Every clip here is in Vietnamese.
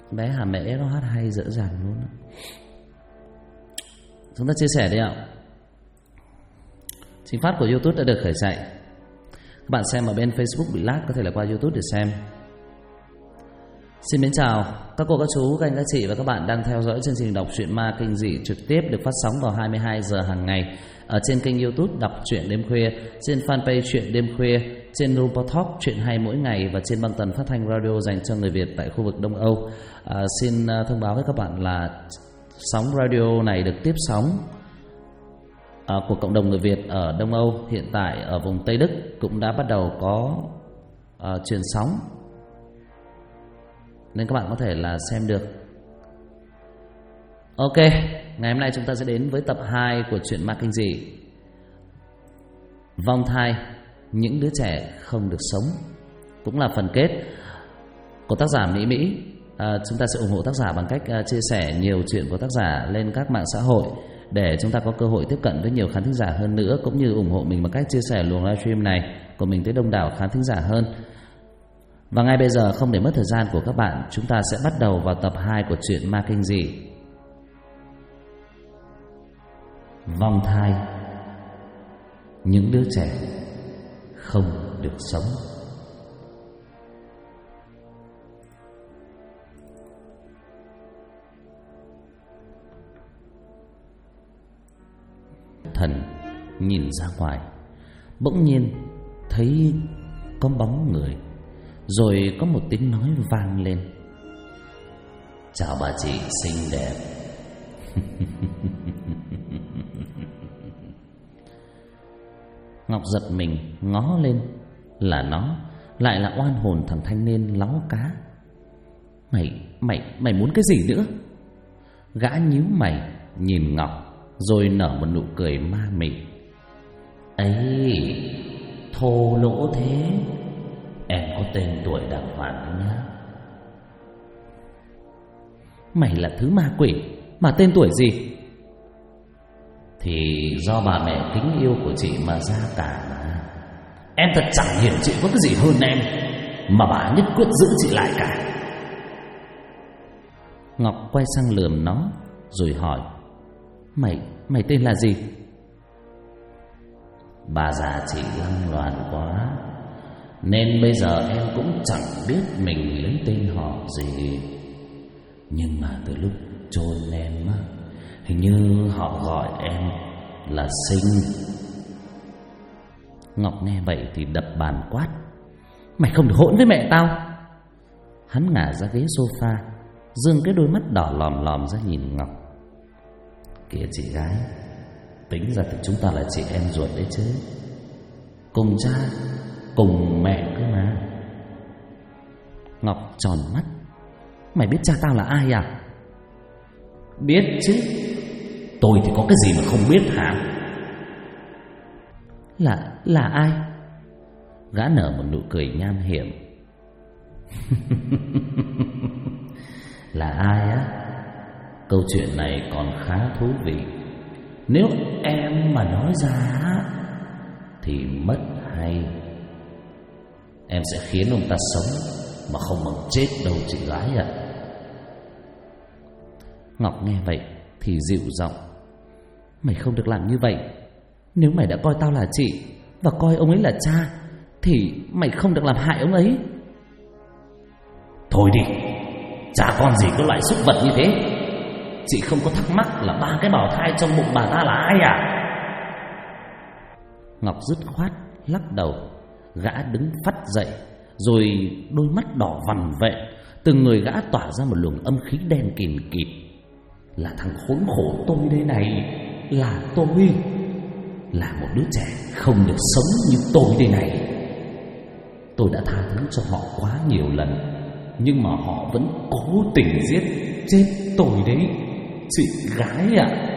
Bé Hà Mễ nó hát hay dễ dàng luôn. Chúng ta chia sẻ đi ạ. Trình phát của YouTube đã được khởi chạy. Các bạn xem ở bên Facebook bị lag có thể là qua YouTube để xem. Xin mến chào các cô, các chú, các anh, các chị và các bạn đang theo dõi chương trình đọc truyện ma kinh dị trực tiếp được phát sóng vào 22 giờ hàng ngày ở trên kênh YouTube Đọc Truyện Đêm Khuya, trên fanpage Truyện Đêm Khuya, trên Rumble Talk Truyện Hay Mỗi Ngày và trên băng tần phát thanh radio dành cho người Việt tại khu vực Đông Âu. Xin thông báo với các bạn là sóng radio này được tiếp sóng của cộng đồng người Việt ở Đông Âu. Hiện tại ở vùng Tây Đức cũng đã bắt đầu có truyền sóng, nên các bạn có thể là xem được. Ok, ngày hôm nay chúng ta sẽ đến với tập 2 của truyện ma kinh dị Vong Thai, những đứa trẻ không được sống, cũng là phần kết của tác giả Mỹ. Chúng ta sẽ ủng hộ tác giả bằng cách chia sẻ nhiều chuyện của tác giả lên các mạng xã hội để chúng ta có cơ hội tiếp cận với nhiều khán thính giả hơn nữa, cũng như ủng hộ mình bằng cách chia sẻ luồng livestream này của mình tới đông đảo khán thính giả hơn. Và ngay bây giờ, không để mất thời gian của các bạn, chúng ta sẽ bắt đầu vào tập 2 của truyện ma kinh dị Vong Thai, những đứa trẻ không được sống. Thần nhìn ra ngoài, bỗng nhiên thấy có bóng người, rồi có một tiếng nói vang lên: "Chào bà chị xinh đẹp." Ngọc giật mình ngó lên, là nó, lại là oan hồn thằng thanh niên láu cá. Mày muốn cái gì nữa? Gã nhíu mày nhìn Ngọc, rồi nở một nụ cười ma mị. "Ấy, thô lỗ thế, em có tên tuổi đàng hoàng nhá." "Mày là thứ ma quỷ, mà tên tuổi gì?" "Thì do bà mẹ kính yêu của chị mà ra cả mà. Em thật chẳng hiểu chị có cái gì hơn em, mà bà nhất quyết giữ chị lại cả." Ngọc quay sang lườm nó, rồi hỏi: Mày tên là gì?" "Bà già chị lăng loàn quá, nên bây giờ em cũng chẳng biết mình lấy tên họ gì. Nhưng mà từ lúc chôn em á, hình như họ gọi em là Sinh." Ngọc nghe vậy thì đập bàn quát: "Mày không được hỗn với mẹ tao!" Hắn ngả ra ghế sofa, dương cái đôi mắt đỏ lòm lòm ra nhìn Ngọc. "Kìa chị gái, tính ra thì chúng ta là chị em ruột đấy chứ, cùng cha cùng mẹ cơ mà." Ngọc tròn mắt: "Mày biết cha tao là ai à?" "Biết chứ, tôi thì có cái gì mà không biết hả?" Là ai?" Gã nở một nụ cười nham hiểm. "Là ai á? Câu chuyện này còn khá thú vị. Nếu em mà nói ra thì mất hay. Em sẽ khiến ông ta sống mà không bằng chết đâu chị gái ạ." Ngọc nghe vậy thì dịu giọng: "Mày không được làm như vậy. Nếu mày đã coi tao là chị và coi ông ấy là cha, thì mày không được làm hại ông ấy." "Thôi đi, chả con gì có loại súc vật như thế. Chị không có thắc mắc là 3 cái bào thai trong bụng bà ta là ai à?" Ngọc dứt khoát lắc đầu. Gã đứng phắt dậy, rồi đôi mắt đỏ vằn vện, từng người gã tỏa ra một luồng âm khí đen kìm kịt. "Là thằng khốn khổ tôi đây này, là tôi, là một đứa trẻ không được sống như tôi đây này. Tôi đã tha thứ cho họ quá nhiều lần, nhưng mà họ vẫn cố tình giết chết tôi đấy, chị gái ạ."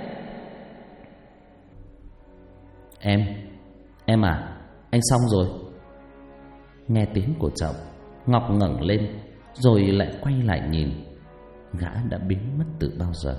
Em à, anh xong rồi." Nghe tiếng của chồng, Ngọc ngẩng lên, rồi lại quay lại nhìn. Gã đã biến mất từ bao giờ.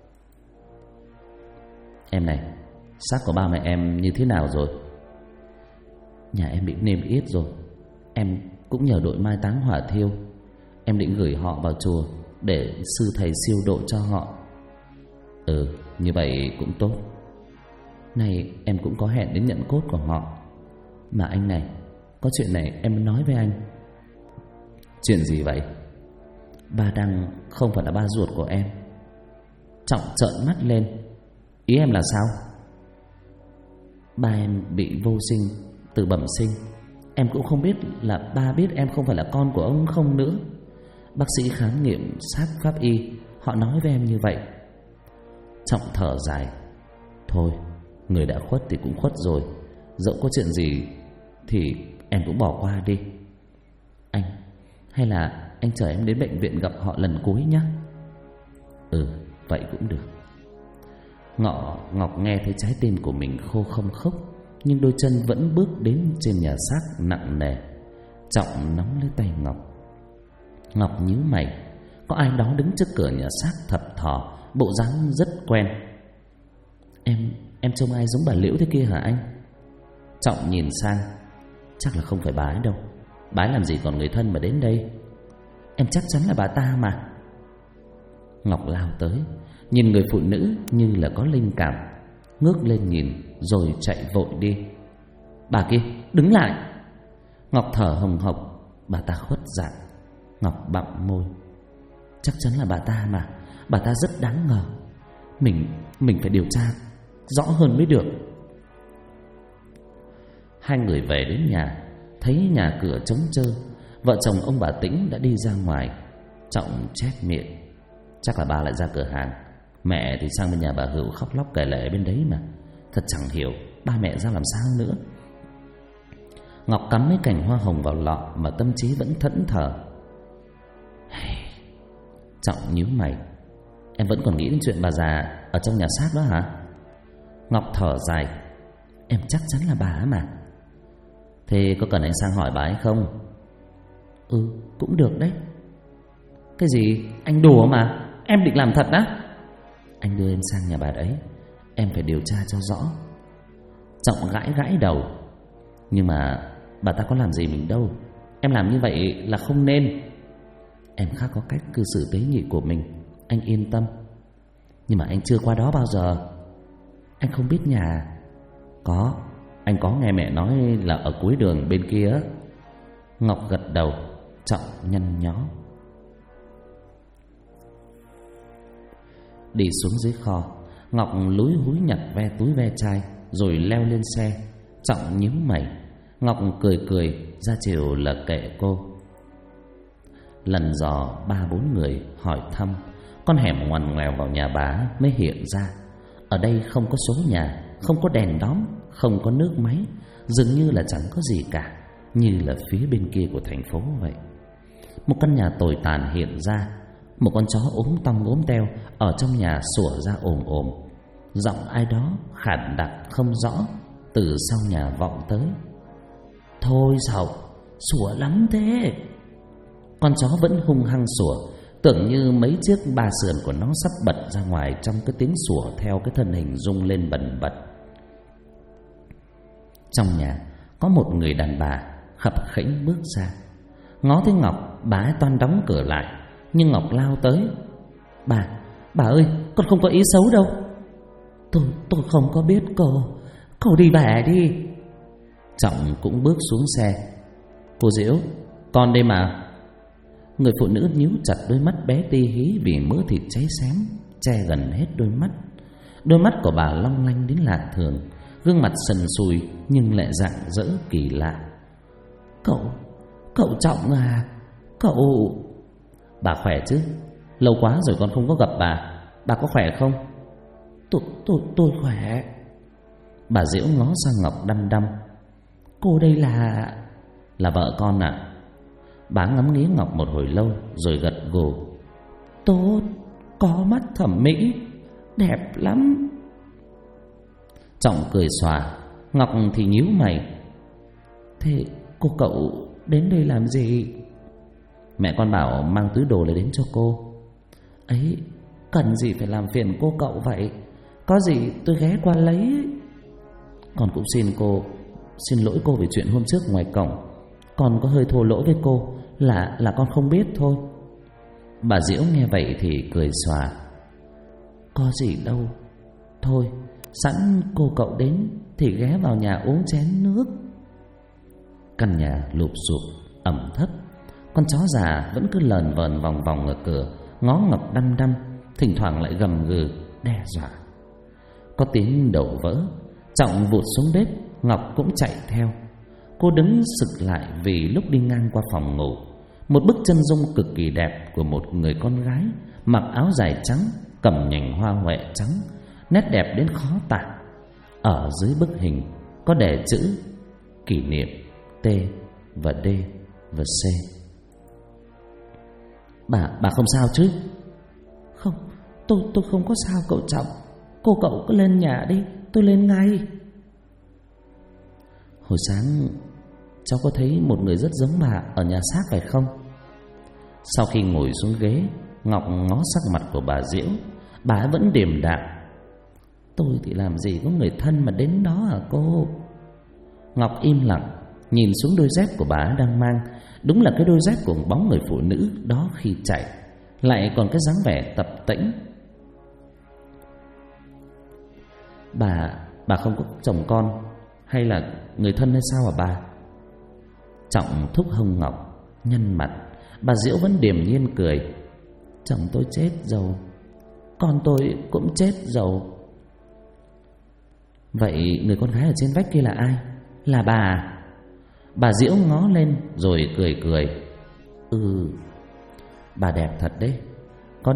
"Em này, xác của ba mẹ em như thế nào rồi?" "Nhà em bị niêm yết rồi. Em cũng nhờ đội mai táng hỏa thiêu. Em định gửi họ vào chùa, để sư thầy siêu độ cho họ. Như vậy cũng tốt. Này, em cũng có hẹn đến nhận cốt của họ. Mà anh này, có chuyện này em muốn nói với anh. Chuyện gì vậy? Ba Đăng không phải là ba ruột của em. Trọng trợn mắt lên. Ý em là sao? Ba em bị vô sinh từ bẩm sinh. Em cũng không biết là ba biết em không phải là con của ông không nữa. Bác sĩ khám nghiệm xác pháp y, họ nói với em như vậy. Trọng thở dài. Thôi, người đã khuất thì cũng khuất rồi. Dẫu có chuyện gì thì em cũng bỏ qua đi. Anh, hay là anh chở em đến bệnh viện gặp họ lần cuối nhé. Vậy cũng được. Ngọc nghe thấy trái tim của mình khô không khốc, nhưng đôi chân vẫn bước đến trên nhà xác nặng nề. Trọng nắm lấy tay Ngọc. Ngọc nhíu mày. Có ai đó đứng trước cửa nhà xác thập thò, bộ dáng rất quen. Em trông ai giống bà Liễu thế kia hả anh? Trọng nhìn sang. Chắc là không phải bà ấy đâu. Bà ấy làm gì còn người thân mà đến đây. Em chắc chắn là bà ta mà. Ngọc lao tới, nhìn người phụ nữ như là có linh cảm, ngước lên nhìn rồi chạy vội đi. Bà kia, đứng lại! Ngọc thở hồng hộc. Bà ta khuất dạng. Ngọc bặm môi. Chắc chắn là bà ta mà. Bà ta rất đáng ngờ. Mình phải điều tra rõ hơn mới được. Hai người về đến nhà, thấy nhà cửa trống trơ. Vợ chồng ông bà Tĩnh đã đi ra ngoài. Trọng chép miệng. Chắc là bà lại ra cửa hàng. Mẹ thì sang bên nhà bà Hữu khóc lóc kể lể bên đấy mà. Thật chẳng hiểu ba mẹ ra làm sao nữa. Ngọc cắm mấy cành hoa hồng vào lọ mà tâm trí vẫn thẫn thờ. Trọng nhíu mày. Em vẫn còn nghĩ đến chuyện bà già ở trong nhà xác đó hả? Ngọc thở dài. Em chắc chắn là bà ấy mà. Thế có cần anh sang hỏi bà ấy không? Cũng được đấy. Cái gì? Anh đùa mà. Em định làm thật á? Anh đưa em sang nhà bà ấy. Em phải điều tra cho rõ. Trọng gãi đầu. Nhưng mà bà ta có làm gì mình đâu. Em làm như vậy là không nên. Em khác có cách cư xử tế nhị của mình, anh yên tâm. Nhưng mà anh chưa qua đó bao giờ. Anh không biết nhà. Có, anh có nghe mẹ nói là ở cuối đường bên kia. Ngọc gật đầu. Trọng nhăn nhó. Đi xuống dưới kho, Ngọc lúi húi nhặt ve túi ve chai rồi leo lên xe. Trọng nhíu mày. Ngọc cười ra chiều là kệ cô. Lần dò 3-4 người hỏi thăm, con hẻm ngoằn ngoèo vào nhà bà mới hiện ra. Ở đây không có số nhà, không có đèn đóm, không có nước máy, dường như là chẳng có gì cả, như là phía bên kia của thành phố vậy. Một căn nhà tồi tàn hiện ra. Một con chó ốm tong ốm teo ở trong nhà sủa ra ồm ồm. Giọng ai đó khản đặc không rõ từ sau nhà vọng tới. Thôi sao sủa lắm thế? Con chó vẫn hung hăng sủa, tưởng như mấy chiếc ba sườn của nó sắp bật ra ngoài trong cái tiếng sủa theo cái thân hình rung lên bần bật. Trong nhà có một người đàn bà khập khểnh bước ra. Ngó thấy Ngọc, bà ấy toan đóng cửa lại, nhưng Ngọc lao tới. Bà ơi, con không có ý xấu đâu. Tôi không có biết cô đi về đi. Trọng cũng bước xuống xe. Cô Diễu, con đây mà. Người phụ nữ nhíu chặt đôi mắt bé tí hí vì mỡ thịt cháy xém che gần hết đôi mắt. Đôi mắt của bà long lanh đến lạ thường, gương mặt sần sùi nhưng lại rạng rỡ kỳ lạ. Cậu Trọng à? Cậu... Bà khỏe chứ? Lâu quá rồi con không có gặp bà. Bà có khỏe không? Tôi khỏe. Bà Diễu ngó sang Ngọc đăm đăm. Cô đây là vợ con ạ. Bà ngắm nghía Ngọc một hồi lâu rồi gật gù. Tốt, có mắt thẩm mỹ, đẹp lắm. Trọng cười xòa. Ngọc thì nhíu mày. Thế cô cậu đến đây làm gì? Mẹ con bảo mang túi đồ lấy đến cho cô. Ấy, cần gì phải làm phiền cô cậu vậy? Có gì tôi ghé qua lấy. Con cũng xin lỗi cô về chuyện hôm trước ngoài cổng. Con có hơi thô lỗ với cô là con không biết thôi. Bà Diễu nghe vậy thì cười xòa. Có gì đâu, thôi sẵn cô cậu đến thì ghé vào nhà uống chén nước. Căn nhà lụp xụp ẩm thấp, con chó già vẫn cứ lờn vờn vòng vòng ở cửa, ngó Ngọc đăm đăm, thỉnh thoảng lại gầm gừ đe dọa. Có tiếng đổ vỡ, Trọng vụt xuống bếp, Ngọc cũng chạy theo. Cô đứng sực lại vì lúc đi ngang qua phòng ngủ, một bức chân dung cực kỳ đẹp của một người con gái mặc áo dài trắng, cầm nhành hoa huệ trắng, nét đẹp đến khó tả. Ở dưới bức hình có đề chữ kỷ niệm T và D và C. Bà không sao chứ? Không, tôi không có sao cậu Trọng. Cô cậu cứ lên nhà đi, tôi lên ngay. Hồi sáng cháu có thấy một người rất giống bà ở nhà xác phải không? Sau khi ngồi xuống ghế, Ngọc ngó sắc mặt của bà Diễu. Bà vẫn điềm đạm. Tôi thì làm gì có người thân mà đến đó hả cô? Ngọc im lặng nhìn xuống đôi dép của bà đang mang. Đúng là cái đôi dép của bóng người phụ nữ đó khi chạy, lại còn cái dáng vẻ tập tễnh. Bà không có chồng con hay là người thân hay sao hả bà? Trọng thúc hông Ngọc, nhăn mặt. Bà Diễu vẫn điềm nhiên cười. Chồng tôi chết rồi, con tôi cũng chết rồi. Vậy người con gái ở trên vách kia là ai? Là bà à? Bà Diễu ngó lên rồi cười cười. Bà đẹp thật đấy. Có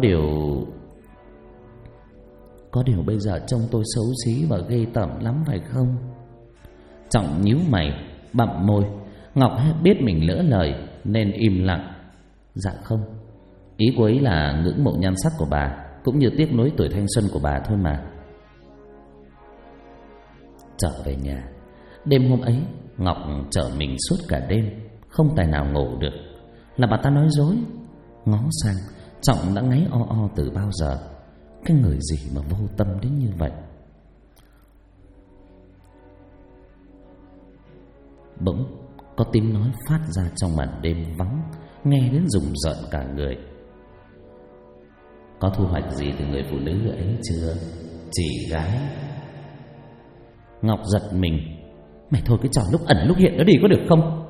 điều bây giờ trông tôi xấu xí và ghê tởm lắm phải không? Trọng nhíu mày, bặm môi. Ngọc biết mình lỡ lời nên im lặng. Dạ không, ý cô ấy là ngưỡng mộ nhan sắc của bà, cũng như tiếc nuối tuổi thanh xuân của bà thôi mà. Trở về nhà, đêm hôm ấy Ngọc trở mình suốt cả đêm, không tài nào ngủ được. Là bà ta nói dối. Ngó sang, Trọng đã ngáy o o từ bao giờ. Cái người gì mà vô tâm đến như vậy? Bỗng có tiếng nói phát ra trong màn đêm vắng, nghe đến rùng rợn cả người. Có thu hoạch gì từ người phụ nữ ấy chưa, chị gái? Ngọc giật mình. Mày thôi cái trò lúc ẩn lúc hiện đó đi có được không?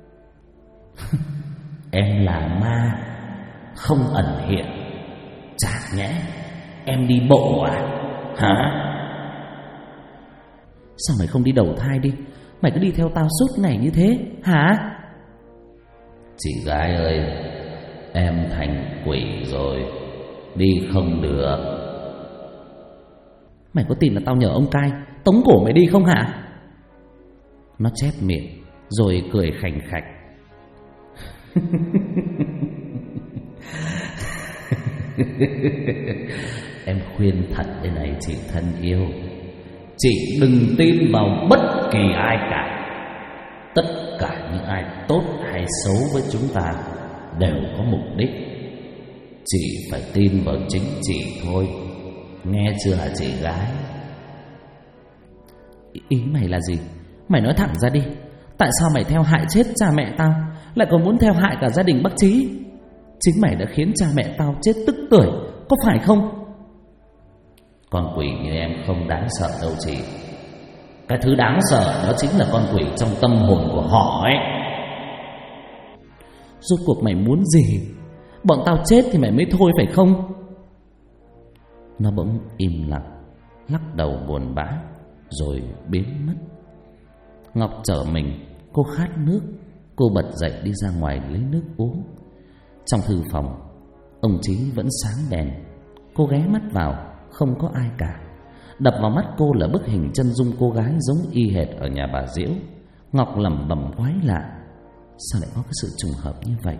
Em là ma, không ẩn hiện. Chả nhẽ em đi bộ à? Hả? Sao mày không đi đầu thai đi? Mày cứ đi theo tao suốt ngày như thế hả? Chị gái ơi, em thành quỷ rồi, đi không được. Mày có tin là tao nhờ ông cai tống cổ mày đi không hả? Nó chép miệng rồi cười khành khạch. Em khuyên thật đây này chị thân yêu, chị đừng tin vào bất kỳ ai cả. Tất cả những ai tốt hay xấu với chúng ta đều có mục đích. Chị phải tin vào chính chị thôi, nghe chưa hả chị gái? Ý mày là gì? Mày nói thẳng ra đi. Tại sao mày theo hại chết cha mẹ tao, lại còn muốn theo hại cả gia đình bác Trí? Chính mày đã khiến cha mẹ tao chết tức tuổi, có phải không? Con quỷ như em không đáng sợ đâu chị. Cái thứ đáng sợ đó chính là con quỷ trong tâm hồn của họ ấy. Rốt cuộc mày muốn gì? Bọn tao chết thì mày mới thôi phải không? Nó bỗng im lặng, lắc đầu buồn bã rồi biến mất. Ngọc trở mình, cô khát nước. Cô bật dậy đi ra ngoài lấy nước uống. Trong thư phòng, ông Chí vẫn sáng đèn. Cô ghé mắt vào, không có ai cả. Đập vào mắt cô là bức hình chân dung cô gái giống y hệt ở nhà bà Diễu. Ngọc lẩm bẩm quái lạ, sao lại có cái sự trùng hợp như vậy?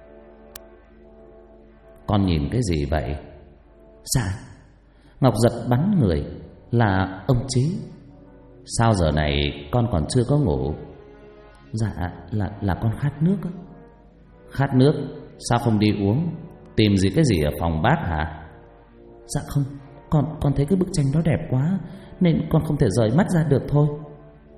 Con nhìn cái gì vậy? Dạ. Ngọc giật bắn người. Là ông Chí. Sao giờ này con còn chưa có ngủ? Dạ là con khát nước á. Khát nước? Sao không đi uống? Tìm gì cái gì ở phòng bác hả? Dạ không, con thấy cái bức tranh đó đẹp quá nên con không thể rời mắt ra được thôi.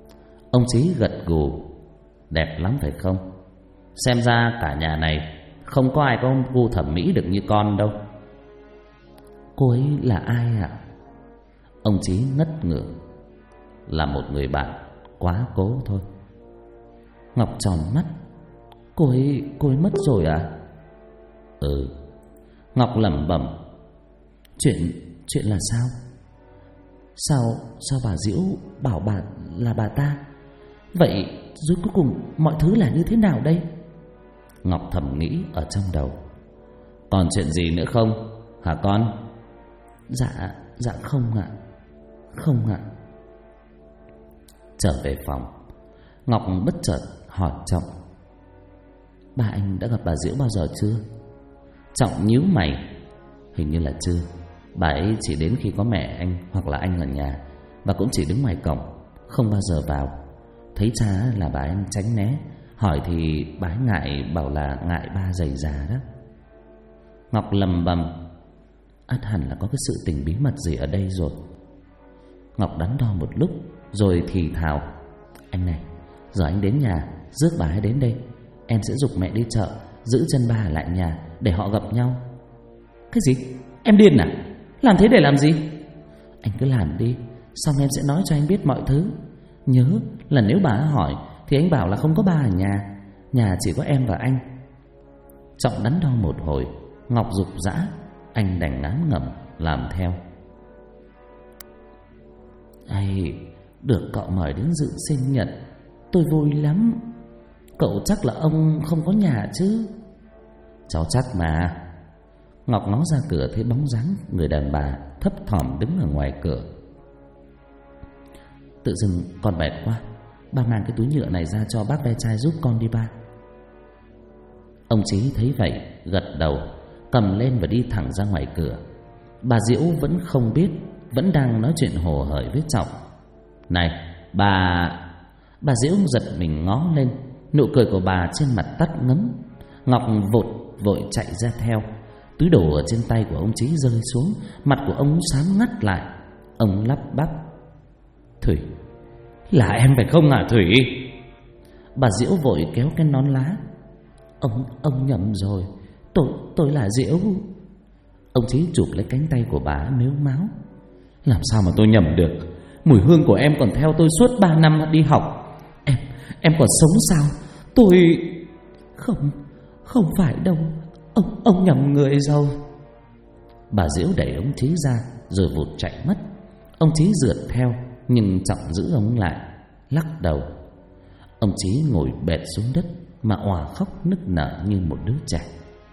Ông Chí gật gù. Đẹp lắm phải không? Xem ra cả nhà này không có ai có gu thẩm mỹ được như con đâu. Cô ấy là ai ạ? Ông Chí ngất ngưởng. Là một người bạn quá cố thôi. Ngọc tròn mắt. Cô ấy mất rồi à? Ừ. Ngọc lẩm bẩm. Chuyện là sao? Sao bà Diễu bảo bà là bà ta? Vậy rốt cuối cùng mọi thứ là như thế nào đây? Ngọc thầm nghĩ ở trong đầu. Còn chuyện gì nữa không hả con? Dạ không ạ. Không ạ. Trở về phòng, Ngọc bất chợt hỏi Trọng. Ba anh đã gặp bà Diễu bao giờ chưa? Trọng nhíu mày. Hình như là chưa. Bà ấy chỉ đến khi có mẹ anh hoặc là anh ở nhà, và cũng chỉ đứng ngoài cổng, không bao giờ vào. Thấy cha là bà ấy tránh né, hỏi thì bà ấy ngại, bảo là ngại ba rầy già đó. Ngọc lầm bầm. Ắt hẳn là có cái sự tình bí mật gì ở đây rồi. Ngọc đắn đo một lúc rồi thì thào. Anh này, giờ anh đến nhà rước bà ấy đến đây. Em sẽ giục mẹ đi chợ, giữ chân ba ở lại nhà để họ gặp nhau. Cái gì? Em điên à? Làm thế để làm gì? Anh cứ làm đi, xong em sẽ nói cho anh biết mọi thứ. Nhớ là nếu bà ấy hỏi thì anh bảo là không có ba ở nhà, nhà chỉ có em và anh. Trọng đắn đo một hồi, Ngọc giục giã, anh đành ngán ngẩm làm theo. Ây, được cậu mời đến dự sinh nhật, tôi vui lắm. Cậu chắc là ông không có nhà chứ? Cháu chắc mà. Ngọc ngó ra cửa thấy bóng dáng người đàn bà thấp thỏm đứng ở ngoài cửa. Tự dưng con mệt quá, ba mang cái túi nhựa này ra cho bác ve chai giúp con đi ba. Ông Chí thấy vậy gật đầu, cầm lên và đi thẳng ra ngoài cửa. Bà Diễu vẫn không biết, vẫn đang nói chuyện hồ hởi với Trọng. Này bà Diễu giật mình ngó lên, nụ cười của bà trên mặt tắt ngấm. Ngọc vội chạy ra theo. Túi đồ ở trên tay của ông Chí rơi xuống, mặt của ông xám ngắt lại. Ông lắp bắp. Thủy, là em phải không hả Thủy? Bà Diễu vội kéo cái nón lá. Ông nhầm rồi, tôi là Diễu. Ông Chí chụp lấy cánh tay của bà mếu máo. Làm sao mà tôi nhầm được? Mùi hương của em còn theo tôi suốt 3 năm đi học. Em còn sống sao? Tôi... Không phải đâu, ông nhầm người rồi. Bà Diễu đẩy ông Chí ra rồi vụt chạy mất. Ông Chí rượt theo, nhưng Trọng giữ ông lại, lắc đầu. Ông Chí ngồi bệt xuống đất mà òa khóc nức nở như một đứa trẻ.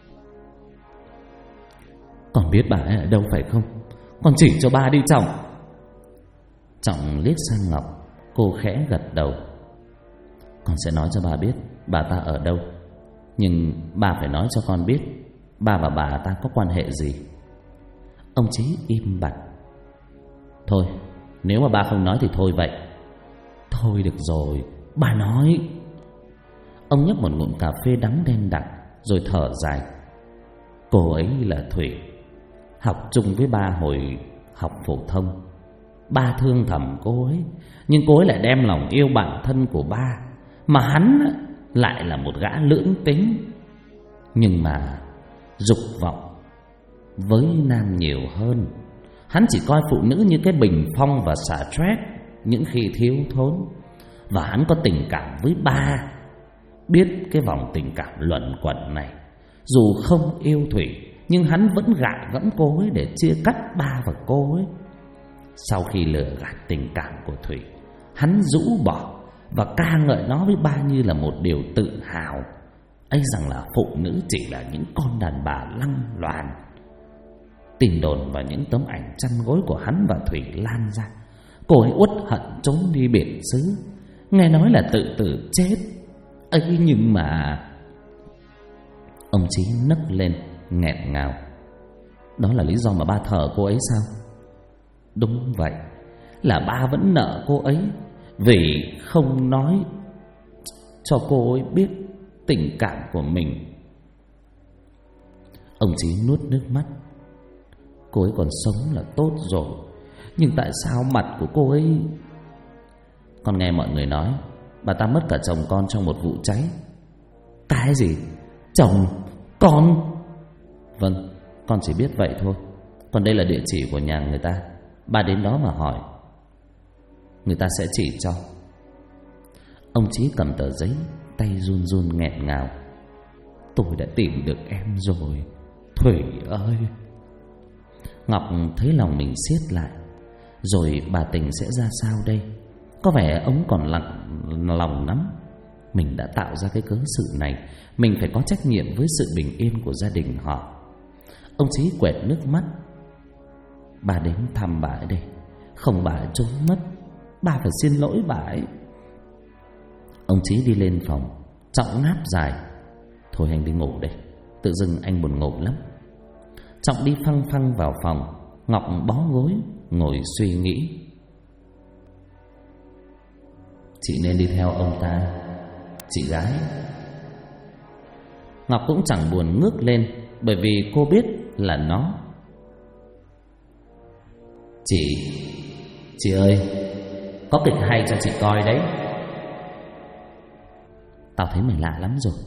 Con biết bà ấy ở đâu phải không? Con chỉ cho ba đi Trọng. Trọng liếc sang Ngọc. Cô khẽ gật đầu. Con sẽ nói cho bà biết bà ta ở đâu, nhưng bà phải nói cho con biết ba và bà ta có quan hệ gì. Ông Chí im bặt. Thôi, nếu mà ba không nói thì thôi vậy. Thôi được rồi, bà nói. Ông nhấp một ngụm cà phê đắng đen đặc rồi thở dài. Cô ấy là Thủy, học chung với ba hồi học phổ thông. Ba thương thầm cô ấy, nhưng cô ấy lại đem lòng yêu bản thân của ba, mà hắn lại là một gã lưỡng tính. Nhưng mà dục vọng với nam nhiều hơn. Hắn chỉ coi phụ nữ như cái bình phong và xả stress những khi thiếu thốn. Và hắn có tình cảm với ba. Biết cái vòng tình cảm luẩn quẩn này, dù không yêu Thủy, nhưng hắn vẫn gạ gẫm cô ấy để chia cắt ba và cô ấy. Sau khi lừa gạt tình cảm của Thủy, hắn rũ bỏ và ca ngợi nó với ba như là một điều tự hào ấy, rằng là phụ nữ chỉ là những con đàn bà lăng loàn. Tin đồn và những tấm ảnh chăn gối của hắn và Thủy lan ra. Cô ấy uất hận trốn đi biệt xứ, nghe nói là tự tử chết ấy. Nhưng mà... Ông Chí nấc lên nghẹn ngào. Đó là lý do mà ba thờ cô ấy sao? Đúng vậy, là ba vẫn nợ cô ấy, vì không nói cho cô ấy biết tình cảm của mình. Ông Chí nuốt nước mắt. Cô ấy còn sống là tốt rồi, nhưng tại sao mặt của cô ấy... Con nghe mọi người nói bà ta mất cả chồng con trong một vụ cháy. Cái gì? Con... Vâng, con chỉ biết vậy thôi. Còn đây là địa chỉ của nhà người ta, bà đến đó mà hỏi, người ta sẽ chỉ cho. Ông Chí cầm tờ giấy, tay run run nghẹn ngào. Tôi đã tìm được em rồi, Thủy ơi. Ngọc thấy lòng mình siết lại. Rồi bà Tình sẽ ra sao đây? Có vẻ ông còn lặng lòng lắm. Mình đã tạo ra cái cớ sự này, mình phải có trách nhiệm với sự bình yên của gia đình họ. Ông Chí quẹt nước mắt. Bà đến thăm bà ấy đây, không bà ấy trốn mất. Bà phải xin lỗi bà ấy. Ông Chí đi lên phòng, Trọng ngáp dài. Thôi anh đi ngủ đây, tự dưng anh buồn ngủ lắm. Trọng đi phăng phăng vào phòng. Ngọc bó gối ngồi suy nghĩ. Chị nên đi theo ông ta, chị gái. Ngọc cũng chẳng buồn ngước lên, bởi vì cô biết là nó. Chị ơi, có kịch hay cho chị coi đấy. Tao thấy mày lạ lắm rồi.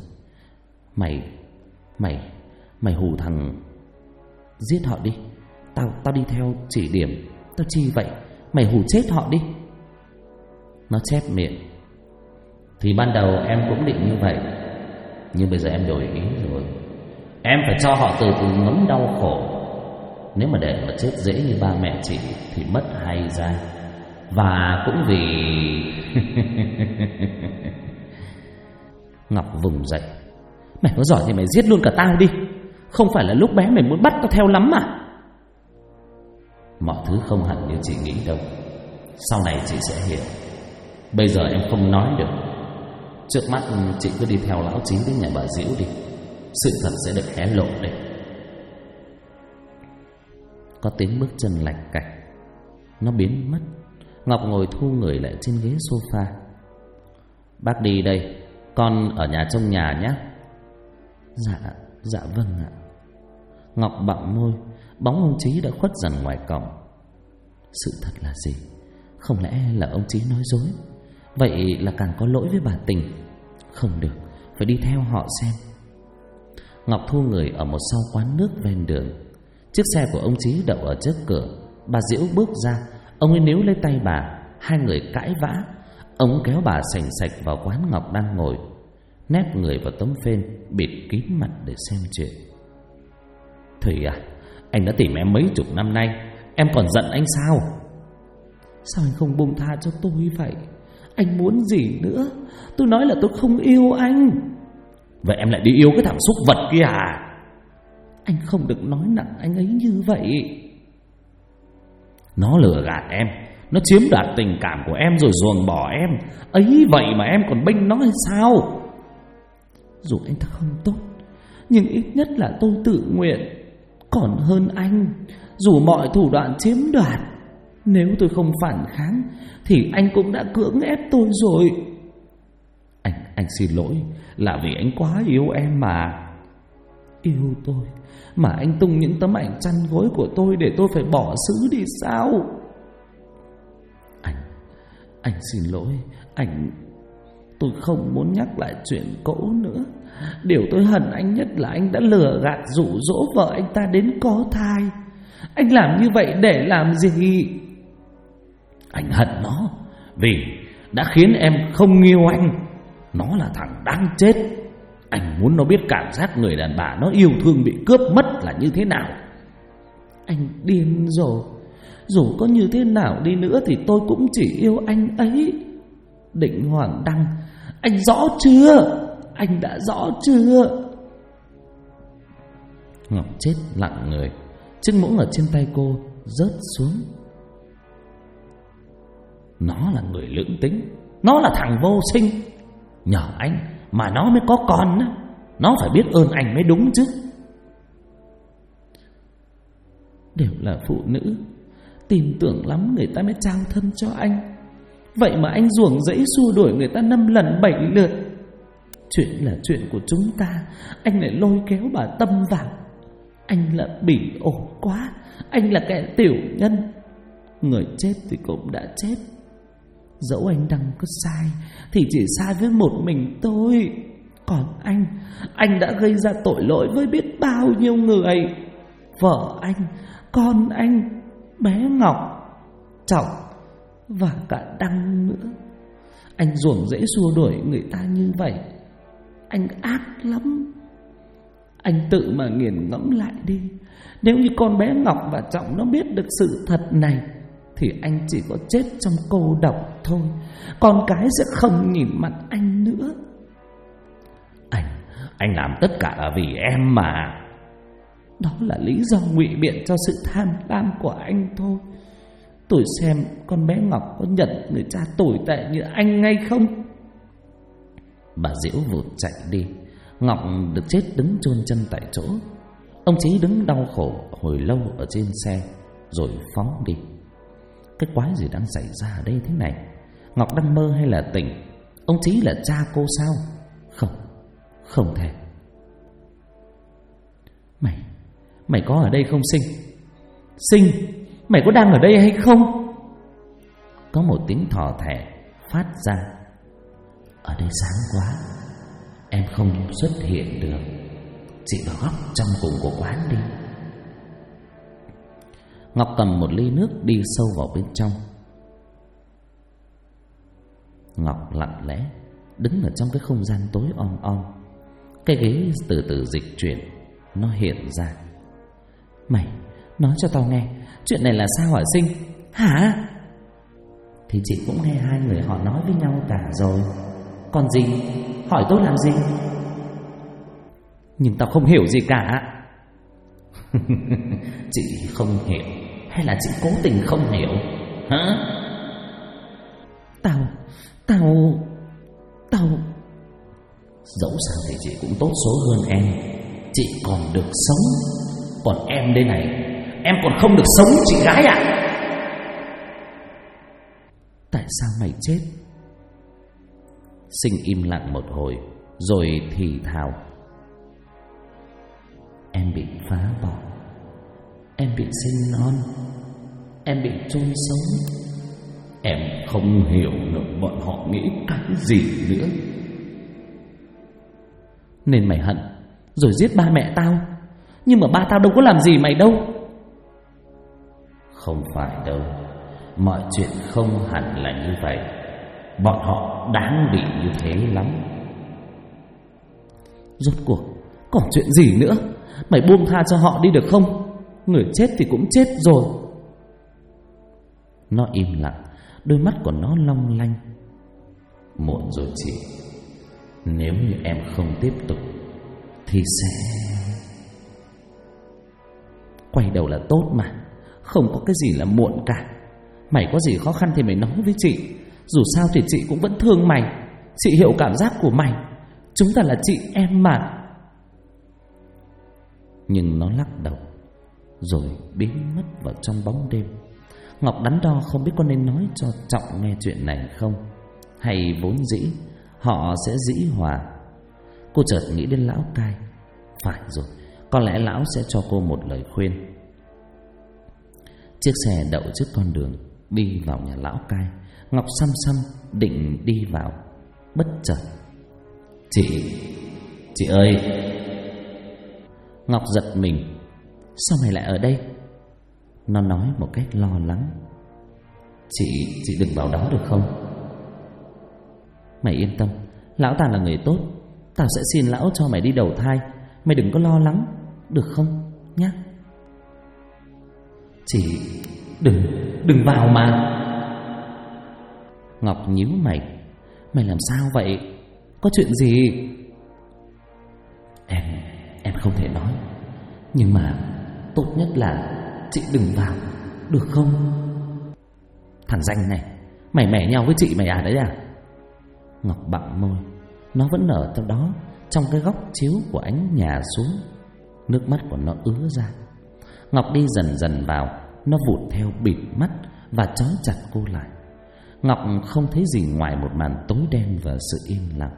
Mày hù thằng giết họ đi. Tao đi theo chỉ điểm. Tao chi vậy? Mày hù chết họ đi. Nó chép miệng. Thì ban đầu em cũng định như vậy, nhưng bây giờ em đổi ý rồi. Em phải cho họ từ từ ngấm đau khổ. Nếu mà để mà chết dễ như ba mẹ chị thì mất hay ra. Và cũng vì Ngọc vùng dậy. Mày có giỏi thì mày giết luôn cả tao đi. Không phải là lúc bé mày muốn bắt tao theo lắm à? Mọi thứ không hẳn như chị nghĩ đâu. Sau này chị sẽ hiểu. Bây giờ em không nói được. Trước mắt chị cứ đi theo lão Chí đến nhà bà Diễu đi. Sự thật sẽ được hé lộ đấy. Có tiếng bước chân lạch cạch. Nó biến mất. Ngọc ngồi thu người lại trên ghế sofa. Bác đi đây, con ở nhà trông nhà nhé. Dạ vâng ạ. Ngọc bặm môi. Bóng ông Chí đã khuất dần ngoài cổng. Sự thật là gì? Không lẽ là ông Chí nói dối? Vậy là càng có lỗi với bà Tình. Không được, phải đi theo họ xem. Ngọc thu người ở một sau quán nước ven đường. Chiếc xe của ông Chí đậu ở trước cửa. Bà Diễu bước ra. Ông ấy níu lấy tay bà. Hai người cãi vã. Ông kéo bà sành sạch vào quán Ngọc đang ngồi, nép người vào tấm phên, bịt kín mặt để xem chuyện. Thủy à, anh đã tìm em mấy chục năm nay, em còn giận anh sao? Sao anh không buông tha cho tôi vậy? Anh muốn gì nữa? Tôi nói là tôi không yêu anh. Vậy em lại đi yêu cái thằng súc vật kia à? Anh không được nói nặng anh ấy như vậy. Nó lừa gạt em, nó chiếm đoạt tình cảm của em rồi ruồng bỏ em. Ấy vậy mà em còn bênh nó hay sao? Dù anh ta không tốt, nhưng ít nhất là tôi tự nguyện. Còn hơn anh, dù mọi thủ đoạn chiếm đoạt, nếu tôi không phản kháng thì anh cũng đã cưỡng ép tôi rồi. Anh xin lỗi, là vì anh quá yêu em mà. Yêu tôi mà anh tung những tấm ảnh chăn gối của tôi để tôi phải bỏ xứ đi sao? Anh xin lỗi. Tôi không muốn nhắc lại chuyện cũ nữa. Điều tôi hận anh nhất là anh đã lừa gạt dụ dỗ vợ anh ta đến có thai. Anh làm như vậy để làm gì? Anh hận nó vì đã khiến em không yêu anh. Nó là thằng đáng chết. Anh muốn nó biết cảm giác người đàn bà nó yêu thương bị cướp mất là như thế nào. Anh điên rồi. Dù có như thế nào đi nữa thì tôi cũng chỉ yêu anh ấy. Định Hoàng Đăng, anh rõ chưa? Anh đã rõ chưa? Ngọc chết lặng người. Chiếc muỗng ở trên tay cô rớt xuống. Nó là người lưỡng tính. Nó là thằng vô sinh. Nhờ anh mà nó mới có con đó. Nó phải biết ơn anh mới đúng chứ. Đều là phụ nữ, tin tưởng lắm người ta mới trao thân cho anh. Vậy mà anh ruồng rẫy xua đuổi người ta 5 lần 7 lượt. Chuyện là chuyện của chúng ta, anh lại lôi kéo bà Tâm vào. Anh là bỉ ổi quá. Anh là kẻ tiểu nhân. Người chết thì cũng đã chết. Dẫu anh Đăng có sai thì chỉ sai với một mình tôi. Còn anh đã gây ra tội lỗi với biết bao nhiêu người. Vợ anh, con anh, bé Ngọc, Trọng và cả Đăng nữa. Anh ruồng rẫy xua đuổi người ta như vậy, anh ác lắm. Anh tự mà nghiền ngẫm lại đi. Nếu như con bé Ngọc và Trọng nó biết được sự thật này thì anh chỉ có chết trong cô độc thôi. Con cái sẽ không nhìn mặt anh nữa. Anh làm tất cả là vì em mà. Đó là lý do ngụy biện cho sự tham lam của anh thôi. Tôi xem con bé Ngọc có nhận người cha tồi tệ như anh hay không. Bà Diễu vụt chạy đi. Ngọc được chết đứng chôn chân tại chỗ. Ông Chí đứng đau khổ hồi lâu ở trên xe rồi phóng đi. Cái quái gì đang xảy ra ở đây thế này? Ngọc đang mơ hay là tỉnh? Ông Chí là cha cô sao? Không thể. Mày có ở đây không Sinh? Sinh, mày có đang ở đây hay không? Có một tiếng thỏ thẻ phát ra. Ở đây sáng quá, em không xuất hiện được. Chị vào góc trong cùng của quán đi. Ngọc cầm một ly nước đi sâu vào bên trong. Ngọc lặng lẽ đứng ở trong cái không gian tối om om. Cái ghế từ từ dịch chuyển, nó hiện ra. Mày nói cho tao nghe, chuyện này là sao hả Sinh? Hả? Thì chị cũng nghe hai người họ nói với nhau cả rồi. Còn gì? Hỏi tôi làm gì? Nhưng tao không hiểu gì cả. Chị không hiểu hay là chị cố tình không hiểu hả? Tao dẫu sao thì chị cũng tốt số hơn em. Chị còn được sống. Còn em đây này, em còn không được sống chị gái ạ. Tại sao mày chết? Sinh im lặng một hồi rồi thì thào. Em bị phá bỏ. Em bị sinh non. Em bị chôn sống. Em không hiểu được bọn họ nghĩ cái gì nữa. Nên mày hận rồi giết ba mẹ tao. Nhưng mà ba tao đâu có làm gì mày đâu. Không phải đâu. Mọi chuyện không hẳn là như vậy. Bọn họ đáng bị như thế lắm. Rốt cuộc còn chuyện gì nữa? Mày buông tha cho họ đi được không? Người chết thì cũng chết rồi. Nó im lặng, đôi mắt của nó long lanh. Muộn rồi chị. Nếu như em không tiếp tục thì sẽ... Quay đầu là tốt mà. Không có cái gì là muộn cả. Mày có gì khó khăn thì mày nói với chị. Dù sao thì chị cũng vẫn thương mày. Chị hiểu cảm giác của mày. Chúng ta là chị em mà. Nhưng nó lắc đầu rồi biến mất vào trong bóng đêm. Ngọc đắn đo không biết có nên nói cho Trọng nghe chuyện này không, hay vốn dĩ họ sẽ dĩ hòa. Cô chợt nghĩ đến lão cai. Phải rồi, có lẽ lão sẽ cho cô một lời khuyên. Chiếc xe đậu trước con đường đi vào nhà lão cai. Ngọc xăm xăm định đi vào, bất chợt: Chị ơi! Ngọc giật mình. Sao mày lại ở đây? Nó nói một cách lo lắng: Chị đừng vào đó được không? Mày yên tâm, lão ta là người tốt. Tao sẽ xin lão cho mày đi đầu thai. Mày đừng có lo lắng, được không nhá? Chị đừng vào mà. Ngọc nhíu mày: Mày làm sao vậy? Có chuyện gì? Em không thể nói. Nhưng mà tốt nhất là chị đừng vào, được không? Thằng danh này, mày mẻ nhau với chị mày à đấy à? Ngọc bặm môi. Nó vẫn ở trong đó, trong cái góc chiếu của ánh nhà xuống. Nước mắt của nó ứa ra. Ngọc đi dần dần vào. Nó vụt theo bịt mắt và trói chặt cô lại. Ngọc không thấy gì ngoài một màn tối đen và sự im lặng.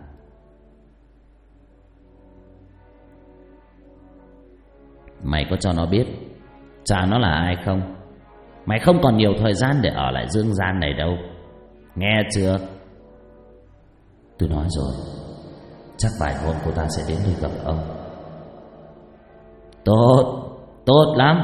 Mày có cho nó biết cha nó là ai không? Mày không còn nhiều thời gian để ở lại dương gian này đâu, nghe chưa? Tôi nói rồi, Chắc vài hôm cô ta sẽ đến đây gặp ông. Tốt, tốt lắm.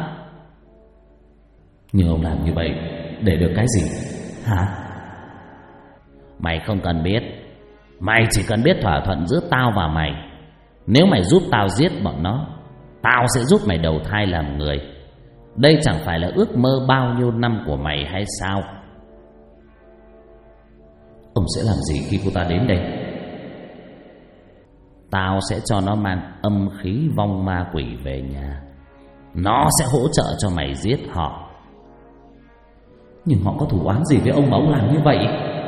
Nhưng ông làm như vậy để được cái gì hả? Mày không cần biết. Mày chỉ cần biết thỏa thuận giữa tao và mày. Nếu mày giúp tao giết bọn nó, tao sẽ giúp mày đầu thai làm người. Đây chẳng phải là ước mơ bao nhiêu năm của mày hay sao? Ông sẽ làm gì khi cô ta đến đây? Tao sẽ cho nó mang âm khí vong ma quỷ về nhà. Nó sẽ hỗ trợ cho mày giết họ. Nhưng họ có thù oán gì với ông mà ông làm như vậy?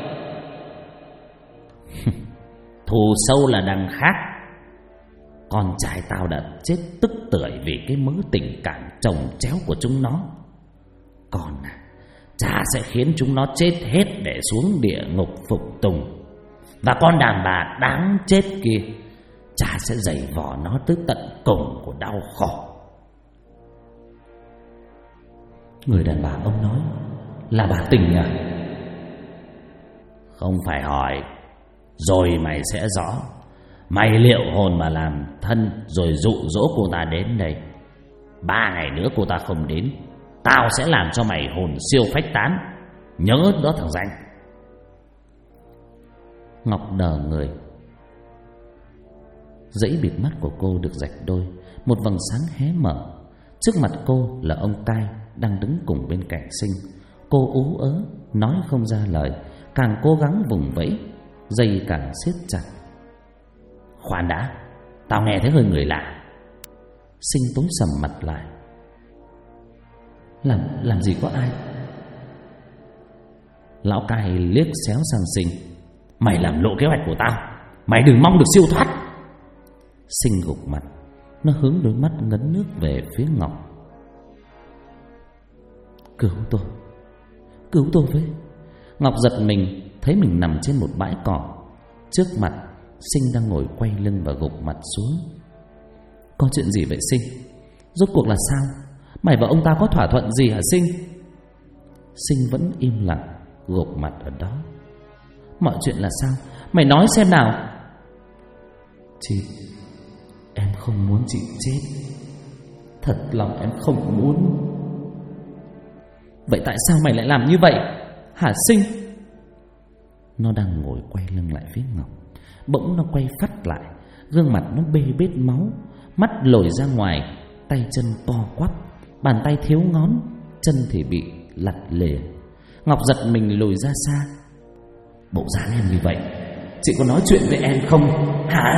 Thù sâu là đằng khác. Con trai tao đã chết tức tưởi vì cái mớ tình cảm chồng chéo của chúng nó. Còn cha sẽ khiến chúng nó chết hết để xuống địa ngục phục tùng. Và con đàn bà đáng chết kia, cha sẽ giày vò nó tới tận cùng của đau khổ. Người đàn bà ông nói là bà Tình à? Không phải hỏi, rồi mày sẽ rõ. Mày liệu hồn mà làm thân rồi dụ dỗ cô ta đến đây. 3 ngày nữa cô ta không đến, tao sẽ làm cho mày hồn siêu phách tán. Nhớ đó thằng danh. Ngọc đờ người. Dãy bịt mắt của cô được rạch đôi. Một vầng sáng hé mở. Trước mặt cô là ông Cai đang đứng cùng bên cạnh Sinh. Cô ú ớ nói không ra lời, càng cố gắng vùng vẫy, dây càng siết chặt. Khoan đã, tao nghe thấy hơi người lạ. Sinh tối sầm mặt lại. Làm gì có ai? Lão Cai liếc xéo sang Sinh. Mày làm lộ kế hoạch của tao, mày đừng mong được siêu thoát. Sinh gục mặt. Nó hướng đôi mắt ngấn nước về phía Ngọc. Cứu tôi với. Ngọc giật mình, thấy mình nằm trên một bãi cỏ. Trước mặt Sinh đang ngồi quay lưng và gục mặt xuống. Có chuyện gì vậy Sinh? Rốt cuộc là sao? Mày và ông ta có thỏa thuận gì hả Sinh? Sinh vẫn im lặng, gục mặt ở đó. Mọi chuyện là sao? Mày nói xem nào. Chị, em không muốn chị chết. Thật lòng em không muốn. Vậy tại sao mày lại làm như vậy hả Sinh? Nó đang ngồi quay lưng lại phía Ngọc. Bỗng nó quay phắt lại. Gương mặt nó bê bết máu, mắt lồi ra ngoài, tay chân co quắp, bàn tay thiếu ngón, chân thì bị lặt lìa. Ngọc giật mình lùi ra xa. Bộ dáng em như vậy, chị có nói chuyện với em không hả?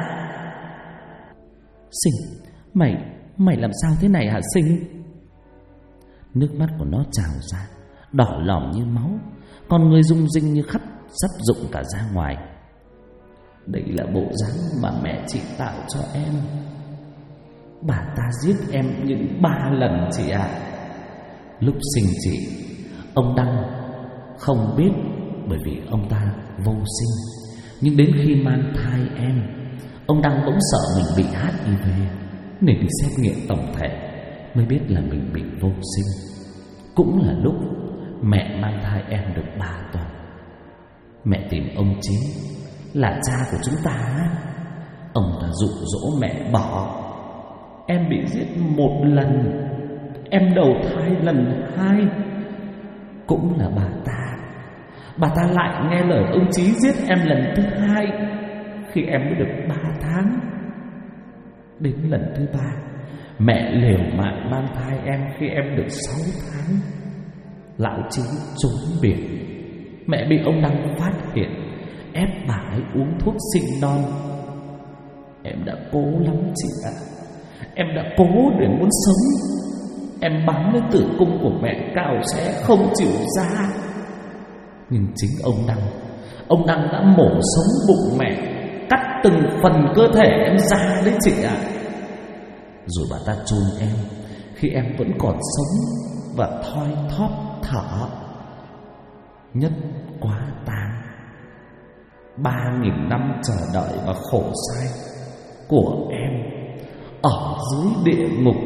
Sinh, mày làm sao thế này hả Sinh? Nước mắt của nó trào ra, đỏ lòm như máu, con người rung rinh như khắp sắp rụng cả ra ngoài. Đây là bộ dáng mà mẹ chị tạo cho em. Bà ta giết em những 3 lần chị ạ. Lúc sinh chị, ông Đăng không biết bởi vì ông ta vô sinh. Nhưng đến khi mang thai em, ông Đăng bỗng sợ mình bị HIV nên đi xét nghiệm tổng thể, mới biết là mình bị vô sinh. Cũng là lúc mẹ mang thai em được 3 tuần. Mẹ tìm ông Chín, là cha của chúng ta. Ông ta dụ dỗ mẹ bỏ. Em bị giết 1 lần, em đầu thai lần 2. Cũng là bà ta lại nghe lời ông Chí giết em lần thứ 2 khi em mới được 3 tháng. Đến lần thứ 3, mẹ liều mạng mang thai em khi em được 6 tháng. Lão Chí trốn biệt. Mẹ bị ông Đăng phát hiện, ép bà ấy uống thuốc sinh non. Em đã cố lắm chị ạ. Em đã cố để muốn sống. Em bám lấy tử cung của mẹ cào xé không chịu ra. Nhưng chính ông Đăng đã mổ sống bụng mẹ, cắt từng phần cơ thể em ra đấy chị ạ. Rồi bà ta chôn em khi em vẫn còn sống và thoi thóp thở. Nhất quá tang. 3.000 năm chờ đợi và khổ sai của em ở dưới địa ngục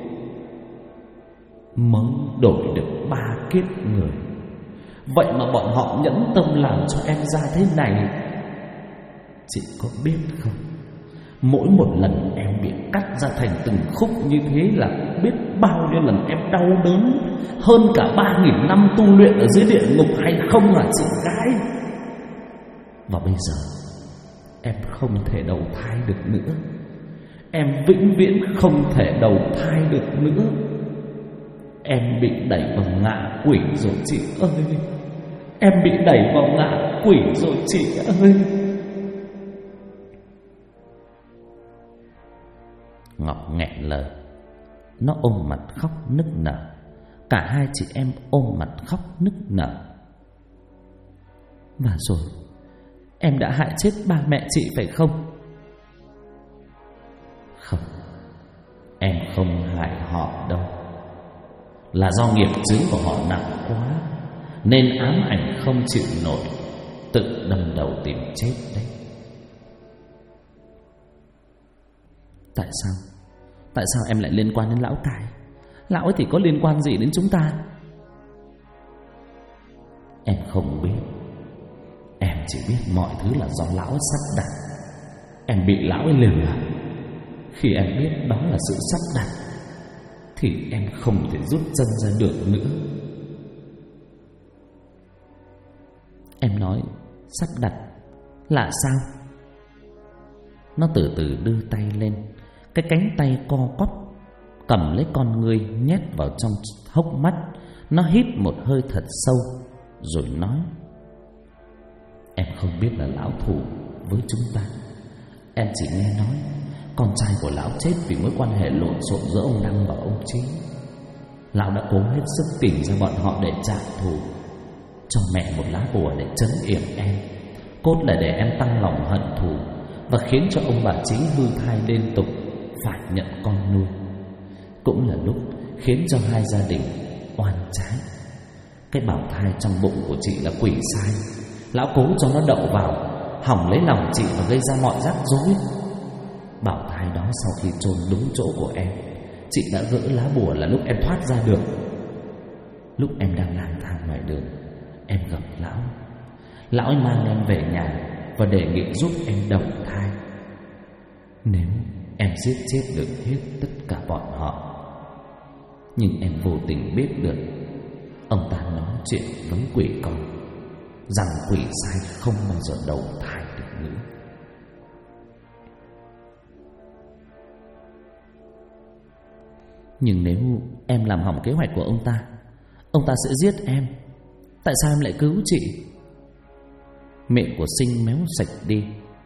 mới đổi được 3 kiếp người. Vậy mà bọn họ nhẫn tâm làm cho em ra thế này. chị có biết không, mỗi một lần em bị cắt ra thành từng khúc như thế là biết bao nhiêu lần em đau đớn hơn cả 3.000 năm tu luyện ở dưới địa ngục hay không hả chị gái? Và bây giờ em không thể đầu thai được nữa. Em vĩnh viễn không thể đầu thai được nữa. Em bị đẩy vào ngạ quỷ rồi chị ơi. Em bị đẩy vào ngạ quỷ rồi chị ơi. Ngọc nghẹn lời. Nó ôm mặt khóc nức nở. Cả hai chị em ôm mặt khóc nức nở. Và rồi em đã hại chết ba mẹ chị phải không? Không, em không hại họ đâu. Là do nghiệp chướng của họ nặng quá nên ám ảnh không chịu nổi, tự đâm đầu tìm chết đấy. Tại sao em lại liên quan đến lão Tài? Lão ấy thì có liên quan gì đến chúng ta? Em không biết. Em chỉ biết mọi thứ là do lão ấy sắp đặt. Em bị lão ấy lừa. Khi em biết đó là sự sắp đặt thì em không thể rút chân ra được nữa. Em nói sắp đặt là sao? Nó từ từ đưa tay lên. Cái cánh tay co quắp cầm lấy con ngươi nhét vào trong hốc mắt. Nó hít một hơi thật sâu rồi nói: Em không biết là lão thù với chúng ta. Em chỉ nghe nói con trai của lão chết vì mối quan hệ lộn xộn giữa ông Đăng và ông Chí. Lão đã cố hết sức tìm ra bọn họ để trả thù, cho mẹ một lá bùa để trấn yểm em, cốt là để em tăng lòng hận thù và khiến cho ông bà Chí hư thai liên tục phải nhận con nuôi. Cũng là lúc khiến cho hai gia đình oan trái. Cái bào thai trong bụng của chị là quỷ sai. Lão cố cho nó đậu vào, hỏng lấy lòng chị và gây ra mọi rắc rối. Bào thai đó sau khi chôn đúng chỗ của em, chị đã gỡ lá bùa là lúc em thoát ra được. Lúc em đang lang thang ngoài đường, em gặp lão. Lão ấy mang em về nhà và đề nghị giúp em đầu thai. Nếu em giết chết được hết tất cả bọn họ. Nhưng em vô tình biết được ông ta nói chuyện với quỷ con, rằng quỷ sai không bao giờ đầu thai được nữa. Nhưng nếu em làm hỏng kế hoạch của ông ta sẽ giết em. Tại sao em lại cứu chị? Miệng của Sinh méo sạch đi.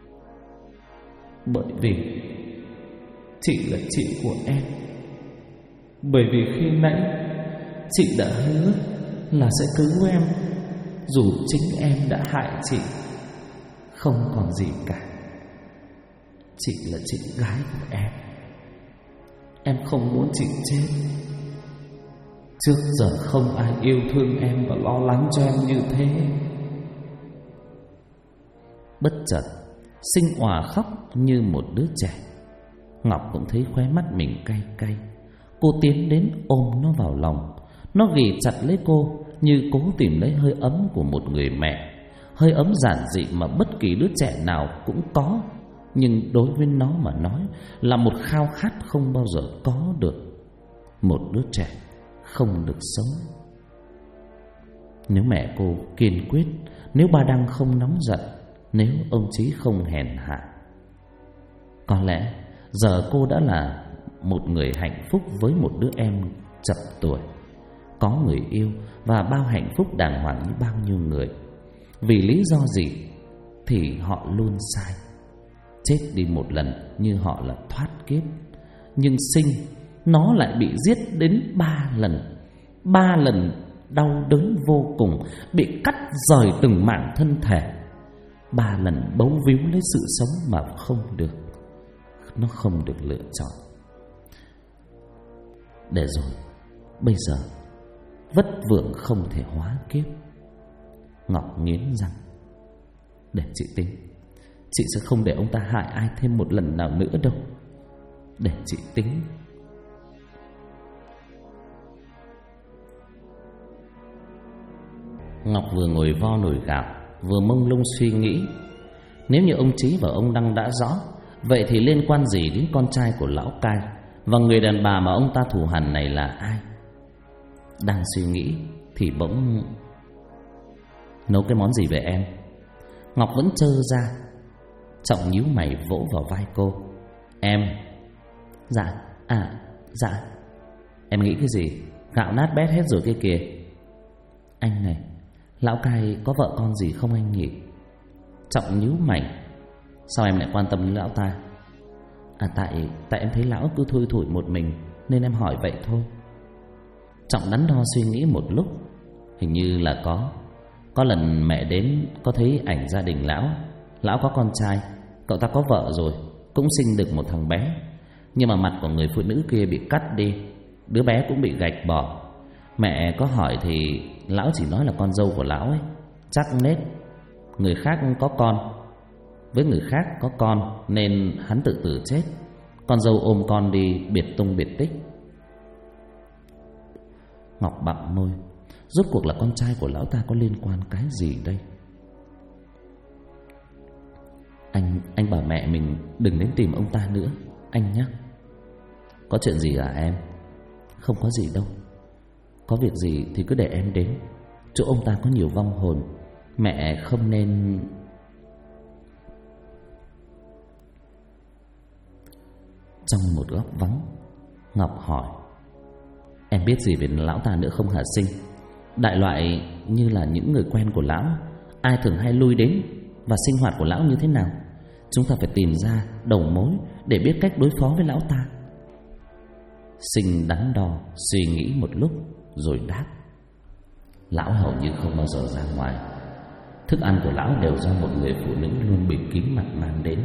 Bởi vì chị là chị của em. Bởi vì khi nãy chị đã hứa là sẽ cứu em, dù chính em đã hại chị. Không còn gì cả. Chị là chị gái của em. Em không muốn chị chết. Trước giờ không ai yêu thương em và lo lắng cho em như thế. Bất chợt Sinh òa khóc như một đứa trẻ. Ngọc cũng thấy khóe mắt mình cay cay. Cô tiến đến ôm nó vào lòng. Nó ghì chặt lấy cô như cố tìm lấy hơi ấm của một người mẹ. Hơi ấm giản dị mà bất kỳ đứa trẻ nào cũng có, nhưng đối với nó mà nói là một khao khát không bao giờ có được. Một đứa trẻ không được sống. Nếu mẹ cô kiên quyết, nếu ba Đăng không nóng giận, nếu ông Chí không hèn hạ, có lẽ giờ cô đã là một người hạnh phúc với một đứa em chập tuổi, có người yêu và bao hạnh phúc đàng hoàng như bao nhiêu người. Vì lý do gì thì họ luôn sai. Chết đi một lần như họ là thoát kiếp. Nhưng Sinh, nó lại bị giết đến 3 lần. 3 lần đau đớn vô cùng, bị cắt rời từng mảng thân thể. 3 lần bấu víu lấy sự sống mà không được. Nó không được lựa chọn. Để rồi, bây giờ Vất Vượng không thể hóa kiếp. Ngọc nghiến răng: để chị tính. Chị sẽ không để ông ta hại ai thêm một lần nào nữa đâu. Để chị tính. Ngọc vừa ngồi vo nồi gạo, vừa mông lung suy nghĩ. Nếu như ông Chí và ông Đăng đã rõ, vậy thì liên quan gì đến con trai của lão Cai? Và người đàn bà mà ông ta thù hằn này là ai? Đang suy nghĩ thì bỗng... Nấu cái món gì về em? Ngọc vẫn trơ ra. Trọng nhíu mày vỗ vào vai cô. Em? Dạ, dạ. Em nghĩ cái gì? Gạo nát bét hết rồi kia kìa. Anh này, lão Cai có vợ con gì không anh nhỉ? Trọng nhíu mày. Sao em lại quan tâm đến lão ta? Tại em thấy lão cứ thui thủi một mình nên em hỏi vậy thôi. Trọng đắn đo suy nghĩ một lúc. Hình như là có lần mẹ đến có thấy ảnh gia đình lão. Lão có con trai, cậu ta có vợ rồi, cũng sinh được một thằng bé. Nhưng mà mặt của người phụ nữ kia bị cắt đi, đứa bé cũng bị gạch bỏ. Mẹ có hỏi thì lão chỉ nói là con dâu của lão ấy. Chắc nết người khác có con, với người khác có con nên hắn tự tử chết. Con dâu ôm con đi biệt tung biệt tích. Ngọc bặm môi. Rốt cuộc là con trai của lão ta có liên quan cái gì đây? Anh bảo mẹ mình đừng đến tìm ông ta nữa, anh nhé. Có chuyện gì à em? Không có gì đâu. Có việc gì thì cứ để em đến. Chỗ ông ta có nhiều vong hồn, mẹ không nên... Trong một góc vắng, Ngọc hỏi: Em biết gì về lão ta nữa không hả Sinh? Đại loại như là những người quen của lão, ai thường hay lui đến, và sinh hoạt của lão như thế nào. Chúng ta phải tìm ra đầu mối để biết cách đối phó với lão ta. Sinh đắn đo suy nghĩ một lúc rồi đáp: Lão hầu như không bao giờ ra ngoài. Thức ăn của lão đều do một người phụ nữ luôn bịt kín mặt mang đến.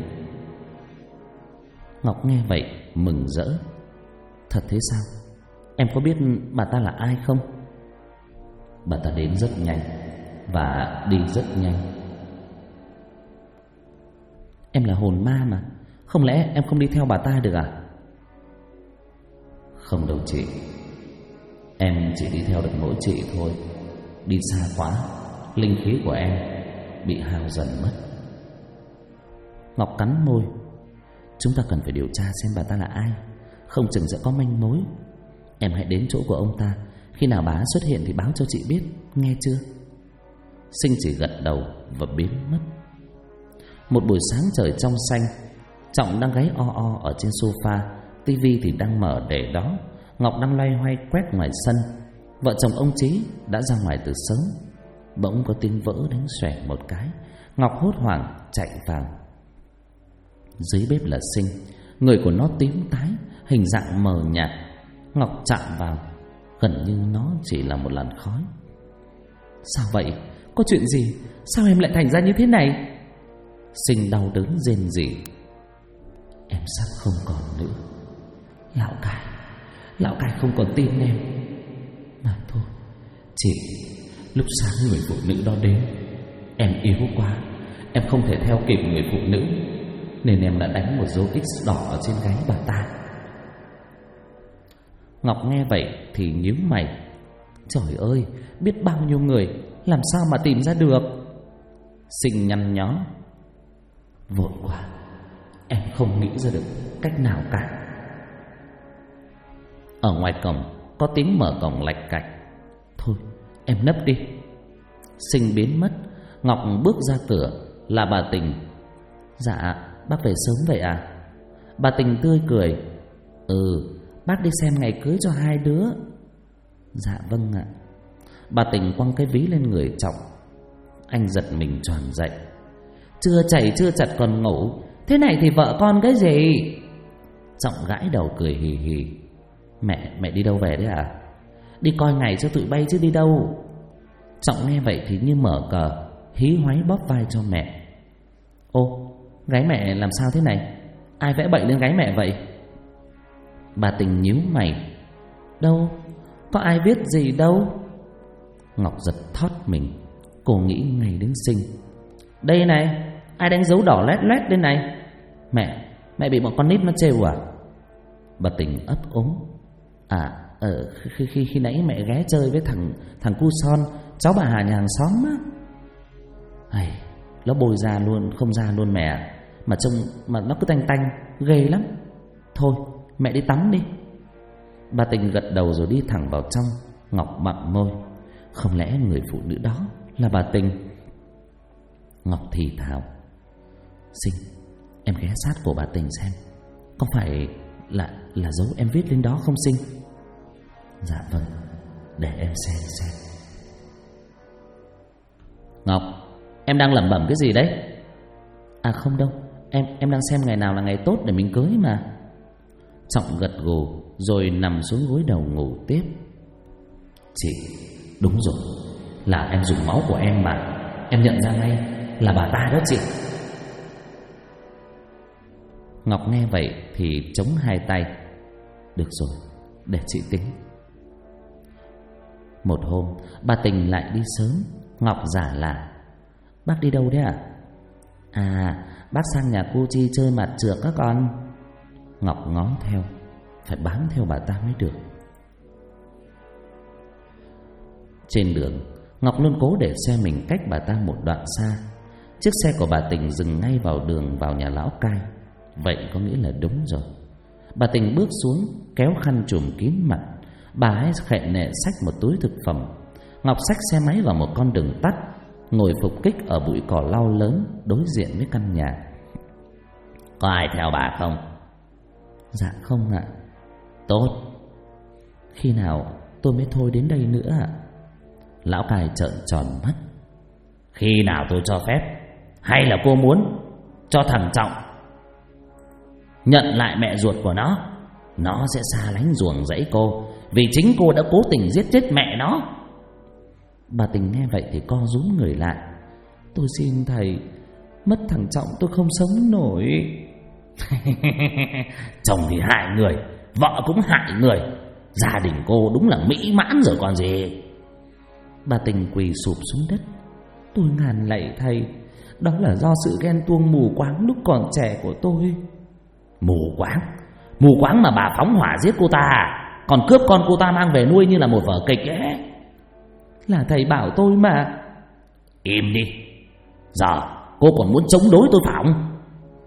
Ngọc nghe vậy mừng rỡ. Thật thế sao? Em có biết bà ta là ai không? Bà ta đến rất nhanh và đi rất nhanh. Em là hồn ma mà, không lẽ em không đi theo bà ta được à? Không đâu chị, em chỉ đi theo được mỗi chị thôi. Đi xa quá, linh khí của em bị hao dần mất. Ngọc cắn môi. Chúng ta cần phải điều tra xem bà ta là ai, không chừng sẽ có manh mối. Em hãy đến chỗ của ông ta, khi nào bà xuất hiện thì báo cho chị biết, nghe chưa? Sinh chỉ gật đầu và biến mất. Một buổi sáng trời trong xanh, Trọng đang gáy o o ở trên sofa, tivi thì đang mở để đó. Ngọc đang loay hoay quét ngoài sân. Vợ chồng ông Chí đã ra ngoài từ sớm. Bỗng có tiếng vỡ đánh xoẹt một cái. Ngọc hốt hoảng chạy vào. Dưới bếp là Sinh, người của nó tím tái, hình dạng mờ nhạt. Ngọc chạm vào, gần như nó chỉ là một làn khói. Sao vậy? Có chuyện gì? Sao em lại thành ra như thế này? Sinh đau đớn rên rỉ. Em sắp không còn nữa. Lão Cai không còn tin em. Mà thôi chị, lúc sáng người phụ nữ đó đến, em yếu quá, em không thể theo kịp người phụ nữ, nên em đã đánh một dấu X đỏ ở trên gáy bà ta. Ngọc nghe vậy thì nhíu mày. Trời ơi, biết bao nhiêu người, làm sao mà tìm ra được? Sinh nhăn nhó. Vội quá, em không nghĩ ra được cách nào cả. Ở ngoài cổng có tiếng mở cổng lạch cạch. Thôi em nấp đi. Sinh biến mất. Ngọc bước ra cửa là bà Tình. Dạ bác về sớm vậy à? Bà Tình tươi cười. Bác đi xem ngày cưới cho hai đứa. Dạ vâng ạ. Bà Tình quăng cái ví lên người Trọng. Anh giật mình choàng dậy. Chưa chảy chưa chặt còn ngủ, thế này thì vợ con cái gì? Trọng gãi đầu cười hì hì. Mẹ đi đâu về đấy à? Đi coi ngày cho tụi bay chứ đi đâu. Trọng nghe vậy thì như mở cờ, hí hoáy bóp vai cho mẹ. Ô, gáy mẹ làm sao thế này? Ai vẽ bệnh lên gáy mẹ vậy? Bà Tình nhíu mày. Đâu, có ai viết gì đâu. Ngọc giật thót mình. Cô nghĩ ngay đến Sinh. Đây này, ai đánh dấu đỏ loét loét đây này? Mẹ bị bọn con nít nó trêu à? Bà Tình ấp úng. Khi nãy mẹ ghé chơi với thằng cu Son, cháu bà Hà nhà hàng xóm á. nó bôi ra luôn, không ra luôn mẹ. Mà trông mà nó cứ tanh tanh, ghê lắm. Thôi mẹ đi tắm đi. Bà Tình gật đầu rồi đi thẳng vào trong. Ngọc mặn môi, không lẽ người phụ nữ đó là bà Tình? Ngọc thì thào, Sinh, em ghé sát cổ bà Tình xem, có phải là dấu em viết lên đó không Sinh? Dạ vâng, để em xem. Ngọc, em đang lẩm bẩm cái gì đấy? À không đâu, em đang xem ngày nào là ngày tốt để mình cưới mà. Trọng gật gù rồi nằm xuống gối đầu ngủ tiếp. Chị, đúng rồi, là em dùng máu của em mà. Em nhận ra ngay là bà ta đó chị. Ngọc nghe vậy thì chống hai tay. Được rồi, để chị tính. Một hôm bà Tình lại đi sớm. Ngọc giả lạ, bác đi đâu đấy ạ? À, bác sang nhà cô Chi chơi mặt trượt các con. Ngọc ngó theo, phải bám theo bà ta mới được. Trên đường, Ngọc luôn cố để xe mình cách bà ta một đoạn xa. Chiếc xe của bà Tình dừng ngay vào đường vào nhà lão cai. Vậy có nghĩa là đúng rồi. Bà Tình bước xuống, kéo khăn trùm kín mặt. Bà ấy khệ nệ xách một túi thực phẩm. Ngọc xách xe máy vào một con đường tắt, ngồi phục kích ở bụi cỏ lau lớn đối diện với căn nhà. Có ai theo bà không? Dạ không ạ. Tốt. Khi nào tôi mới thôi đến đây nữa ạ? Lão cai trợn tròn mắt. Khi nào tôi cho phép? Hay là cô muốn cho thằng Trọng nhận lại mẹ ruột của nó sẽ xa lánh ruồng rẫy cô, vì chính cô đã cố tình giết chết mẹ nó. Bà Tình nghe vậy thì co rúm người lại. Tôi xin thầy, mất thằng Trọng tôi không sống nổi. Chồng thì hại người, vợ cũng hại người, gia đình cô đúng là mỹ mãn rồi còn gì. Bà Tình quỳ sụp xuống đất. Tôi ngàn lạy thầy, đó là do sự ghen tuông mù quáng lúc còn trẻ của tôi. Mù quáng mà bà phóng hỏa giết cô ta à? Còn cướp con cô ta mang về nuôi như là một vở kịch ấy. Là thầy bảo tôi mà. Im đi. Giờ cô còn muốn chống đối tôi phải không?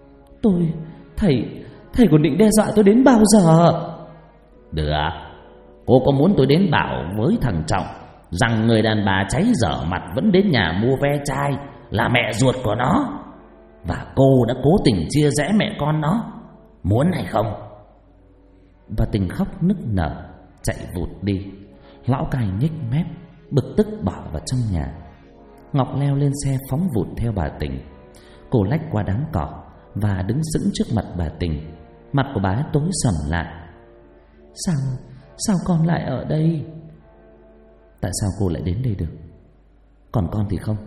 Thầy còn định đe dọa tôi đến bao giờ? Được. Cô có muốn tôi đến bảo với thằng Trọng rằng người đàn bà cháy dở mặt vẫn đến nhà mua ve chai là mẹ ruột của nó, và cô đã cố tình chia rẽ mẹ con nó, muốn hay không? Bà Tình khóc nức nở, chạy vụt đi. Lão cai nhếch mép, bực tức bỏ vào trong nhà. Ngọc leo lên xe phóng vụt theo bà Tình. Cô lách qua đám cỏ và đứng sững trước mặt bà Tình. Mặt của bà tối sầm lại. Sao con lại ở đây? Tại sao cô lại đến đây được? Còn con thì không?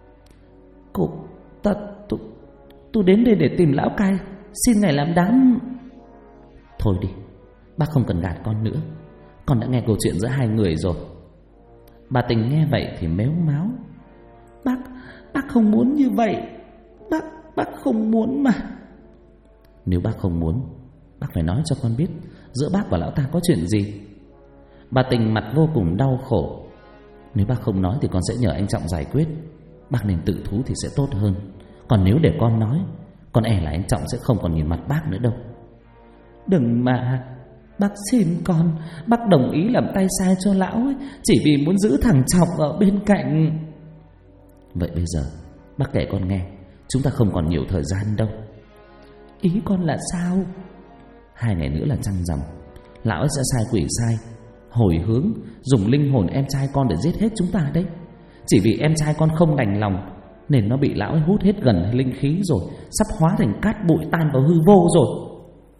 Tôi đến đây để tìm lão cai, xin ngài làm đám. Thôi đi, bác không cần gạt con nữa. Con đã nghe câu chuyện giữa hai người rồi. Bà Tình nghe vậy thì mếu máo. Bác không muốn như vậy. Bác không muốn mà. Nếu bác không muốn, bác phải nói cho con biết giữa bác và lão ta có chuyện gì. Bà Tình mặt vô cùng đau khổ. Nếu bác không nói thì con sẽ nhờ anh Trọng giải quyết. Bác nên tự thú thì sẽ tốt hơn. Còn nếu để con nói, con e là anh Trọng sẽ không còn nhìn mặt bác nữa đâu. Đừng mà. Bác xin con. Bác đồng ý làm tay sai cho lão ấy, chỉ vì muốn giữ thằng Trọng ở bên cạnh. Vậy bây giờ bác kể con nghe, chúng ta không còn nhiều thời gian đâu. Ý con là sao? 2 ngày nữa là trăng rằm. Lão ấy sẽ sai quỷ sai, hồi hướng, dùng linh hồn em trai con để giết hết chúng ta đấy. Chỉ vì em trai con không đành lòng nên nó bị lão ấy hút hết gần linh khí rồi, sắp hóa thành cát bụi tan vào hư vô rồi.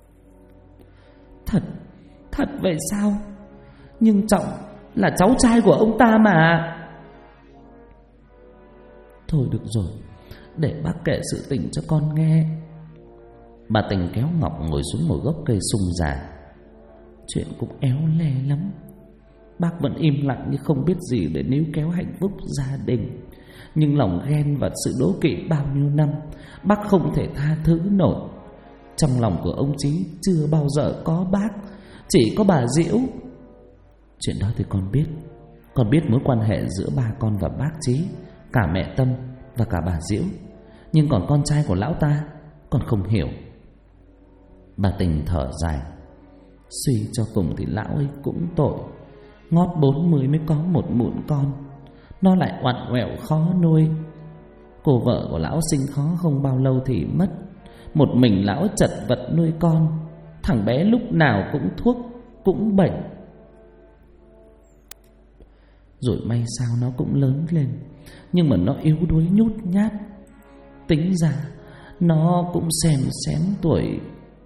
Thật vậy sao? Nhưng Trọng là cháu trai của ông ta mà. Thôi được rồi, để bác kể sự tình cho con nghe. Bà Tình kéo Ngọc ngồi xuống một gốc cây sung già. Chuyện cũng éo le lắm. Bác vẫn im lặng như không biết gì để níu kéo hạnh phúc gia đình. Nhưng lòng ghen và sự đố kỵ bao nhiêu năm bác không thể tha thứ nổi. Trong lòng của ông Chí chưa bao giờ có bác, chỉ có bà Diễu. Chuyện đó thì con biết. Con biết mối quan hệ giữa ba con và bác Chí, cả mẹ Tâm và cả bà Diễu. Nhưng còn con trai của lão ta, con không hiểu. Bà Tình thở dài. Suy cho cùng thì lão ấy cũng tội. Ngót 40 mới có một mụn con, nó lại oặt oẹo khó nuôi. Cô vợ của lão sinh khó không bao lâu thì mất. Một mình lão chật vật nuôi con. Thằng bé lúc nào cũng thuốc, cũng bệnh. Rồi may sao nó cũng lớn lên, nhưng mà nó yếu đuối nhút nhát. Tính ra nó cũng xém tuổi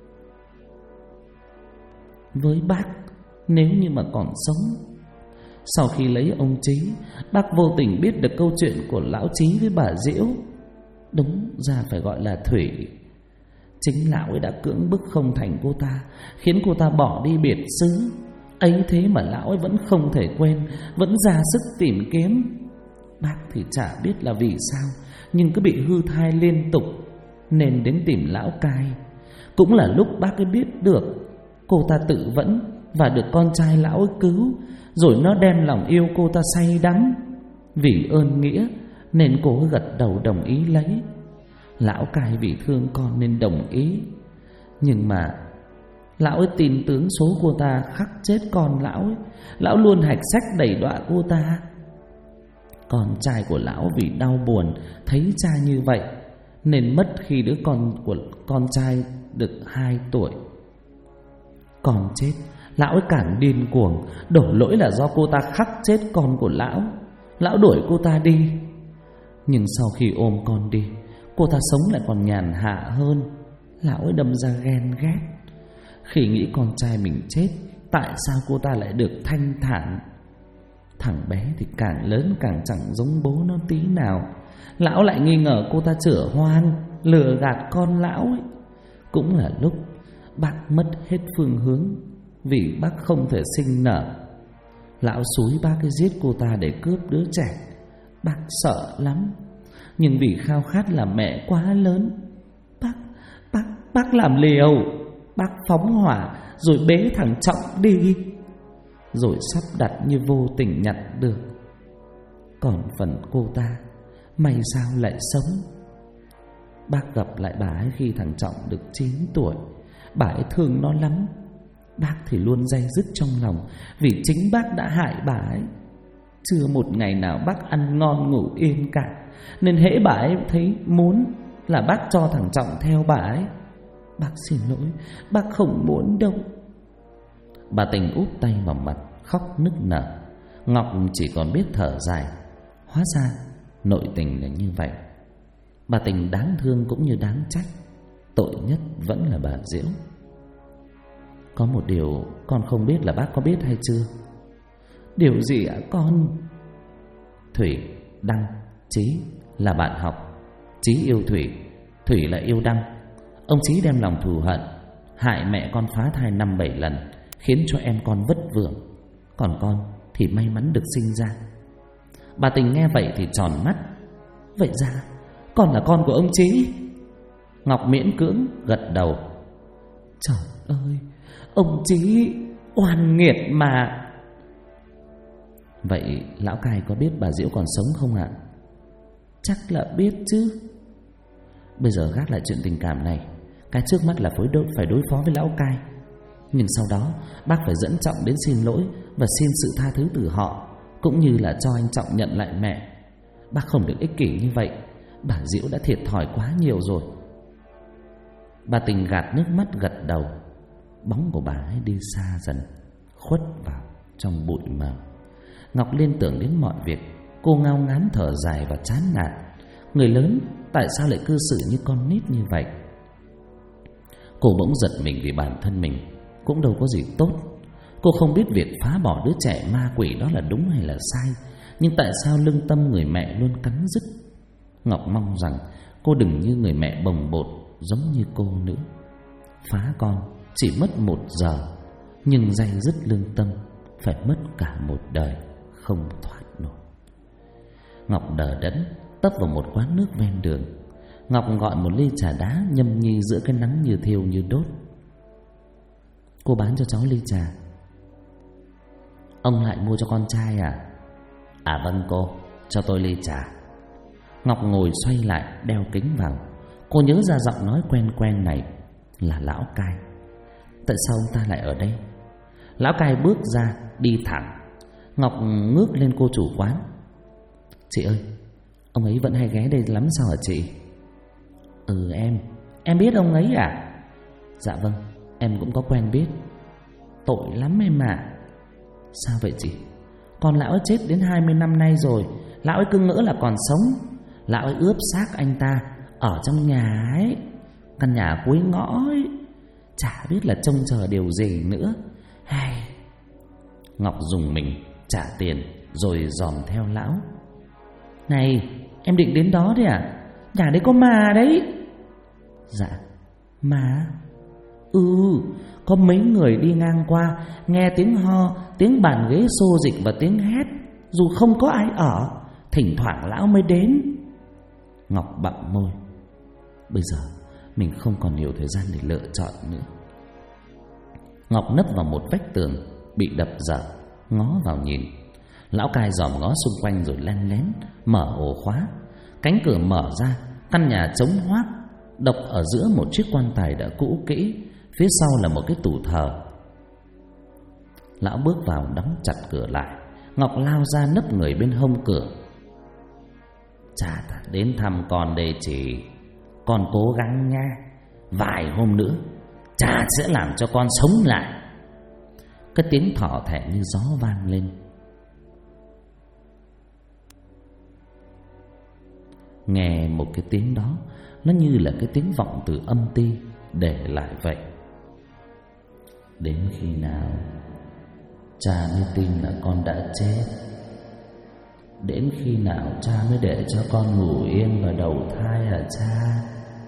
với bác nếu như mà còn sống. Sau khi lấy ông Trí, bác vô tình biết được câu chuyện của lão Trí với bà Diễu. Đúng ra phải gọi là Thủy. Chính lão ấy đã cưỡng bức không thành cô ta, khiến cô ta bỏ đi biệt xứ. Ấy thế mà lão ấy vẫn không thể quên, vẫn ra sức tìm kiếm. Bác thì chả biết là vì sao, nhưng cứ bị hư thai liên tục, nên đến tìm lão cai. Cũng là lúc bác ấy biết được cô ta tự vẫn và được con trai lão ấy cứu, rồi nó đem lòng yêu cô ta say đắm. Vì ơn nghĩa nên cô ấy gật đầu đồng ý lấy. Lão cai vì thương con nên đồng ý, nhưng mà lão ấy tin tướng số cô ta khắc chết con lão ấy. Lão luôn hạch sách đẩy đọa cô ta. Con trai của lão vì đau buồn thấy cha như vậy nên mất khi đứa con của con trai được 2 tuổi. Còn chết, lão ấy càng điên cuồng, đổ lỗi là do cô ta khắc chết con của lão. Lão đuổi cô ta đi. Nhưng sau khi ôm con đi, cô ta sống lại còn nhàn hạ hơn. Lão ấy đâm ra ghen ghét. Khi nghĩ con trai mình chết, tại sao cô ta lại được thanh thản? Thằng bé thì càng lớn càng chẳng giống bố nó tí nào. Lão lại nghi ngờ cô ta chửa hoang, lừa gạt con lão ấy. Cũng là lúc bác mất hết phương hướng, vì bác không thể sinh nở. Lão xúi bác ấy giết cô ta để cướp đứa trẻ. Bác sợ lắm, nhưng vì khao khát làm mẹ quá lớn, Bác làm liều. Bác phóng hỏa rồi bế thằng Trọng đi, rồi sắp đặt như vô tình nhặt được. Còn phần cô ta, may sao lại sống. Bác gặp lại bà ấy khi thằng Trọng được 9 tuổi. Bà ấy thương nó lắm. Bác thì luôn day dứt trong lòng, vì chính bác đã hại bà ấy. Chưa một ngày nào bác ăn ngon ngủ yên cả, nên hễ bà ấy thấy muốn là bác cho thằng Trọng theo bà ấy. Bác xin lỗi, bác không muốn đâu. Bà Tình úp tay vào mặt, khóc nức nở. Ngọc chỉ còn biết thở dài. Hóa ra nội tình là như vậy. Bà Tình đáng thương cũng như đáng trách. Tội nhất vẫn là bà Diễu. Có một điều con không biết là bác có biết hay chưa? Điều gì ạ con? Thủy, Đăng, Trí là bạn học. Trí yêu Thủy, Thủy lại yêu Đăng. Ông Trí đem lòng thù hận, hại mẹ con phá thai 5-7 lần, khiến cho em con vất vưởng. Còn con thì may mắn được sinh ra. Bà Tình nghe vậy thì tròn mắt. Vậy ra con là con của ông Trí? Ngọc miễn cưỡng gật đầu. Trời ơi, ông Trí oan nghiệt mà. Vậy lão cai có biết bà Diễu còn sống không ạ? Chắc là biết chứ. Bây giờ gác lại chuyện tình cảm này, cái trước mắt là phải đối phó với lão cai. Nhưng sau đó bác phải dẫn Trọng đến xin lỗi và xin sự tha thứ từ họ, cũng như là cho anh Trọng nhận lại mẹ. Bác không được ích kỷ như vậy. Bà Diễu đã thiệt thòi quá nhiều rồi. Bà Tình gạt nước mắt gật đầu. Bóng của bà ấy đi xa dần, khuất vào trong bụi mờ. Ngọc liên tưởng đến mọi việc. Cô ngao ngán thở dài và chán nản. Người lớn tại sao lại cư xử như con nít như vậy? Cô bỗng giật mình vì bản thân mình cũng đâu có gì tốt. Cô không biết việc phá bỏ đứa trẻ ma quỷ đó là đúng hay là sai, nhưng tại sao lương tâm người mẹ luôn cắn rứt? Ngọc mong rằng cô đừng như người mẹ bồng bột giống như cô nữa. Phá con chỉ mất 1 giờ, nhưng day dứt lương tâm phải mất cả một đời không thoát nổi. Ngọc đờ đẫn tấp vào một quán nước ven đường. Ngọc gọi một ly trà đá nhâm nhi giữa cái nắng như thiêu như đốt. Cô bán cho cháu ly trà. Ông lại mua cho con trai à? À vâng cô, cho tôi ly trà. Ngọc ngồi xoay lại đeo kính vào. Cô nhớ ra giọng nói quen quen này là Lão Cai. Tại sao ông ta lại ở đây? Lão Cai bước ra đi thẳng. Ngọc ngước lên cô chủ quán. Chị ơi, ông ấy vẫn hay ghé đây lắm sao hả chị? Ừ em biết ông ấy à? Dạ vâng, em cũng có quen biết. Tội lắm em ạ. Sao vậy chị? Con lão ấy chết đến 20 năm nay rồi. Lão ấy cứ ngỡ là còn sống. Lão ấy ướp xác anh ta ở trong nhà ấy, căn nhà cuối ngõ ấy. Chả biết là trông chờ điều gì nữa. Hay. Ngọc dùng mình trả tiền rồi dòm theo lão. Này, em định đến đó đấy à? Nhà đấy có ma đấy. Dạ, ma? Có mấy người đi ngang qua, nghe tiếng ho, tiếng bàn ghế xô dịch và tiếng hét. Dù không có ai ở, thỉnh thoảng lão mới đến. Ngọc bặm môi. Bây giờ mình không còn nhiều thời gian để lựa chọn nữa. Ngọc nấp vào một vách tường bị đập dở, ngó vào nhìn. Lão Cai dòm ngó xung quanh rồi len lén mở ổ khóa. Cánh cửa mở ra, căn nhà trống hoác. Độc ở giữa một chiếc quan tài đã cũ kỹ, phía sau là một cái tủ thờ. Lão bước vào đóng chặt cửa lại. Ngọc lao ra nấp người bên hông cửa. Cha ta đến thăm con đây chị. Con cố gắng nha. Vài hôm nữa cha sẽ làm cho con sống lại. Cái tiếng thỏ thẻ như gió vang lên. Nghe một cái tiếng đó, nó như là cái tiếng vọng từ âm ti để lại vậy. Đến khi nào cha mới tin là con đã chết? Đến khi nào cha mới để cho con ngủ yên vào đầu thai hả cha?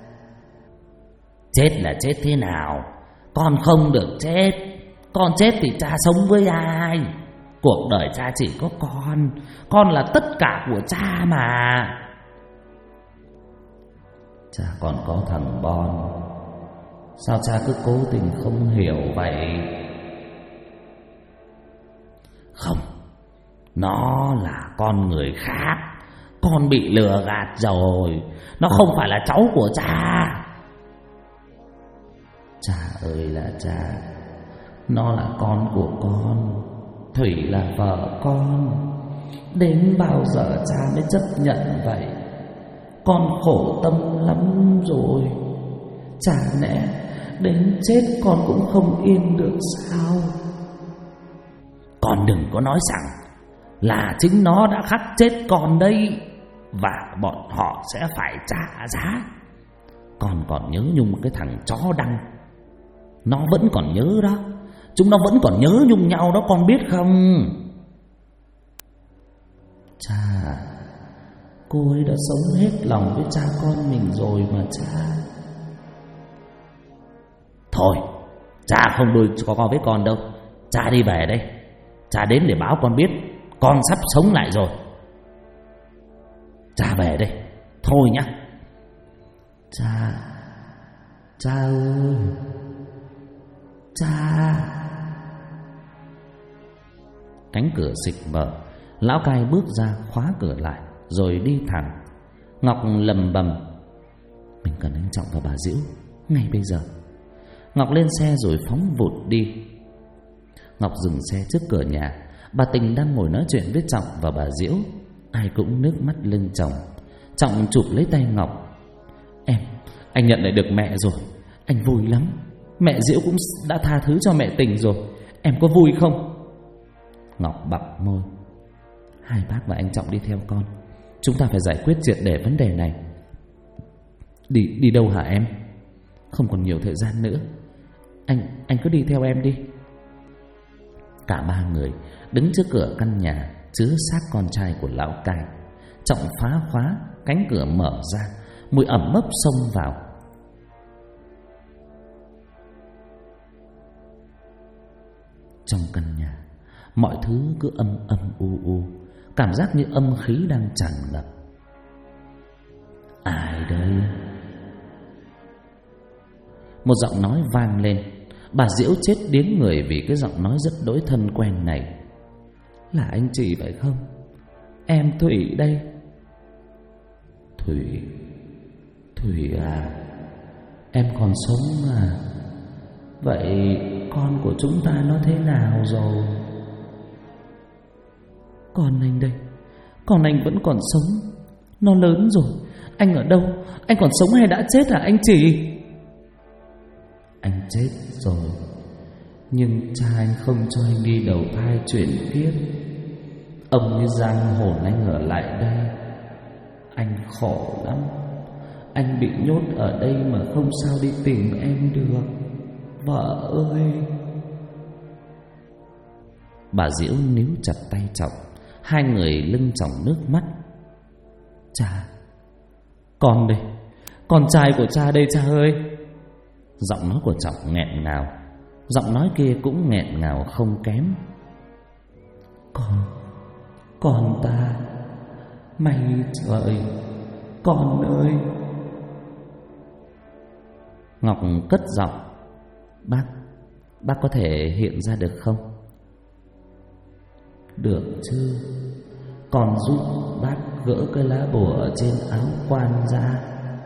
Chết là chết thế nào? Con không được chết. Con chết thì cha sống với ai? Cuộc đời cha chỉ có con. Con là tất cả của cha mà. Cha còn có thằng Bon. Sao cha cứ cố tình không hiểu vậy? Không, nó là con người khác. Con bị lừa gạt rồi. Nó không phải là cháu của cha. Cha ơi là cha. Nó là con của con. Thủy là vợ con. Đến bao giờ cha mới chấp nhận vậy? Con khổ tâm lắm rồi. Chả lẽ đến chết con cũng không yên được sao? Con đừng có nói rằng là chính nó đã khắc chết con đây, và bọn họ sẽ phải trả giá. Con còn nhớ Nhung cái thằng chó Đăng. Nó vẫn còn nhớ đó. Chúng nó vẫn còn nhớ Nhung nhau đó, con biết không? Cha, cô ấy đã sống hết lòng với cha con mình rồi mà cha. Thôi, cha không nuôi cho con với con đâu. Cha đi về đây. Cha đến để báo con biết con sắp sống lại rồi. Cha về đây. Thôi nhá. Cha ơi. Cha. Cánh cửa xịch mở. Lão Cai bước ra khóa cửa lại rồi đi thẳng. Ngọc lầm bầm. Mình cần anh Trọng và bà Diễu ngay bây giờ. Ngọc lên xe rồi phóng vụt đi. Ngọc dừng xe trước cửa nhà. Bà Tình đang ngồi nói chuyện với Trọng và bà Diễu. Ai cũng nước mắt lưng chồng. Trọng chụp lấy tay Ngọc. Anh nhận lại được mẹ rồi. Anh vui lắm. Mẹ Diễu cũng đã tha thứ cho mẹ Tình rồi. Em có vui không? Ngọc bặm môi. Hai bác và anh Trọng đi theo con. Chúng ta phải giải quyết triệt để vấn đề này. Đi đâu hả em? Không còn nhiều thời gian nữa. Anh cứ đi theo em đi. Cả ba người đứng trước cửa căn nhà chứa xác con trai của lão Cai. Trọng phá khóa, cánh cửa mở ra. Mùi ẩm mốc xông vào. Trong căn nhà, mọi thứ cứ âm âm u. Cảm giác như âm khí đang tràn ngập. Ai đây? Một giọng nói vang lên. Bà Diễu chết điếng người vì cái giọng nói rất đỗi thân quen này. Là anh chị phải không? Em Thủy đây. Thủy à, em còn sống à? Vậy con của chúng ta nó thế nào rồi? Con anh đây, con anh vẫn còn sống. Nó lớn rồi. Anh ở đâu? Anh còn sống hay đã chết hả anh chị? Anh chết rồi, nhưng cha anh không cho anh đi đầu thai chuyển kiếp. Ông ấy giam hồn anh ở lại đây. Anh khổ lắm. Anh bị nhốt ở đây mà không sao đi tìm em được. Vợ ơi. Bà Diễu níu chặt tay Trọng. Hai người lưng chồng nước mắt. Cha, con đây, con trai của cha đây cha ơi. Giọng nói của Trọng nghẹn ngào. Giọng nói kia cũng nghẹn ngào không kém. Con ta. May trời, con ơi. Ngọc cất giọng. Bác có thể hiện ra được không? Được chứ. Con giúp bác gỡ cái lá bùa ở trên áo quan ra.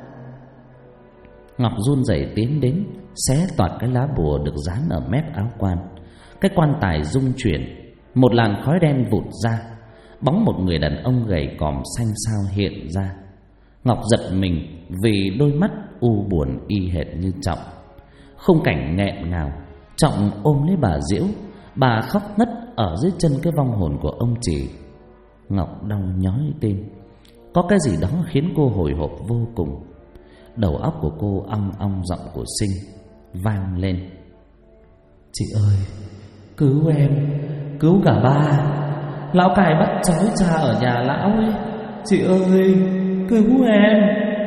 Ngọc run rẩy tiến đến, xé toạc cái lá bùa được dán ở mép áo quan. Cái quan tài rung chuyển, một làn khói đen vụt ra. Bóng một người đàn ông gầy còm xanh xao hiện ra. Ngọc giật mình vì đôi mắt u buồn y hệt như Trọng. Khung cảnh nghẹn ngào. Trọng ôm lấy bà Diễu. Bà khóc ngất ở dưới chân cái vong hồn của ông Chỉ. Ngọc đau nhói tim. Có cái gì đó khiến cô hồi hộp vô cùng. Đầu óc của cô ong ong giọng của Sinh vang lên. Chị ơi, cứu em, cứu cả ba. Lão cài bắt trói cha ở nhà lão ấy. Chị ơi, cứu em.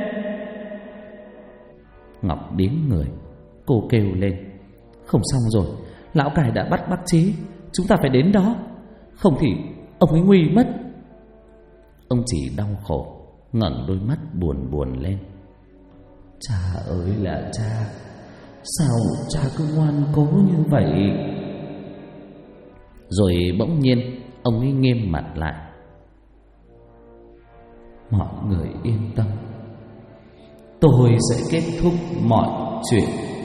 Ngọc điếng người. Cô kêu lên. Không xong rồi, lão cài đã bắt bác Chí. Chúng ta phải đến đó, không thì ông ấy nguy mất. Ông Chỉ đau khổ, ngẩng đôi mắt buồn buồn lên. Cha ơi là cha, sao cha cứ ngoan cố như vậy? Rồi bỗng nhiên ông ấy nghiêm mặt lại. Mọi người yên tâm, tôi sẽ kết thúc mọi chuyện.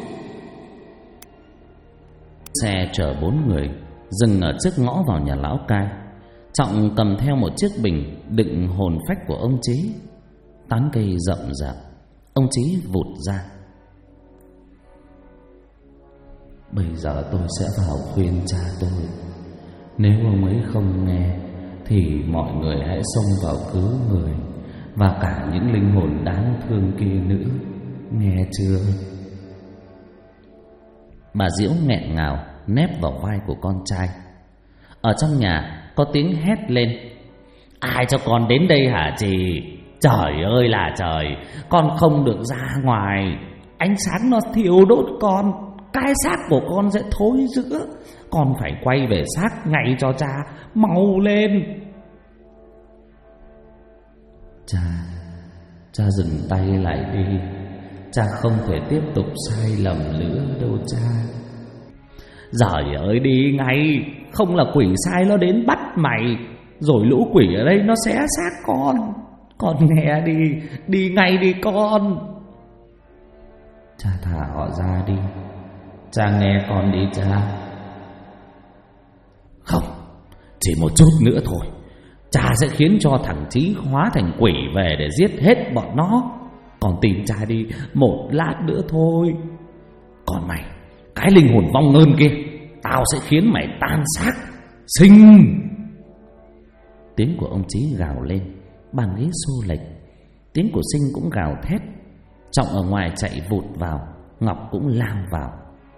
Xe chở 4 người dừng ở trước ngõ vào nhà lão cai. Trọng cầm theo một chiếc bình đựng hồn phách của ông Chí. Tán cây rậm rạp. Ông Chí vụt ra. Bây giờ tôi sẽ vào khuyên cha tôi. Nếu ông ấy không nghe thì mọi người hãy xông vào cứu người, và cả những linh hồn đáng thương kia nữa. Nghe chưa? Bà Diễu nghẹn ngào nép vào vai của con trai. Ở trong nhà có tiếng hét lên. Ai cho con đến đây hả chị? Trời ơi là trời, con không được ra ngoài. Ánh sáng nó thiêu đốt con, cái xác của con sẽ thối rữa. Con phải quay về xác ngay cho cha, mau lên. Cha dừng tay lại đi. Cha không thể tiếp tục sai lầm nữa đâu cha. Giời ơi, đi ngay, không là quỷ sai nó đến bắt mày, rồi lũ quỷ ở đây nó xé xác con. Con nghe đi, đi ngay đi con. Cha thả họ ra đi. Cha nghe con đi cha. Không, chỉ một chút nữa thôi, cha sẽ khiến cho thằng Chí hóa thành quỷ về để giết hết bọn nó. Còn tìm cha đi, một lát nữa thôi. Còn mày, cái linh hồn vong ngơn kia, tao sẽ khiến mày tan xác. Sinh! Tiếng của ông Chí gào lên, bàn ghế xô lệch. Tiếng của Sinh cũng gào thét. Trọng ở ngoài chạy vụt vào, Ngọc cũng lao vào.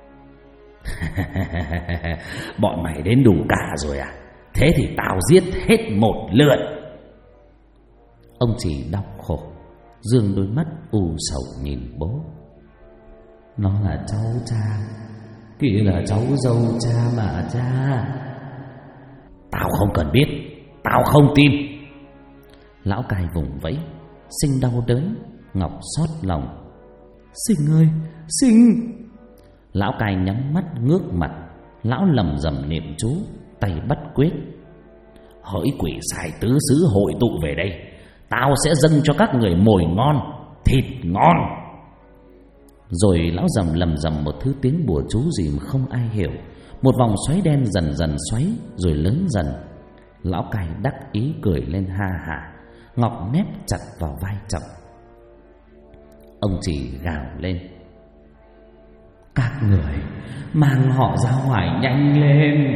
Bọn mày đến đủ cả rồi à? Thế thì tao giết hết một lượt. Ông Chỉ đau khổ, dương đôi mắt u sầu nhìn bố. Nó là cháu cha, kia là cháu dâu cha mà cha. Tao không cần biết, tao không tin. Lão cai vùng vẫy. Sinh đau đớn, Ngọc xót lòng. Sinh ơi, Sinh! Lão cai nhắm mắt ngước mặt. Lão lầm rầm niệm chú, tay bắt quyết. Hỡi quỷ sai tứ xứ hội tụ về đây, Tao sẽ dâng cho các người mồi ngon, thịt ngon. Rồi lão rầm lầm rầm một thứ tiếng bùa chú gì mà không ai hiểu. Một vòng xoáy đen dần dần xoáy rồi lớn dần. Lão cai đắc ý cười lên ha hả. Ngọc nép chặt vào vai chồng. Ông chỉ gào lên: các người mang họ ra ngoài nhanh lên.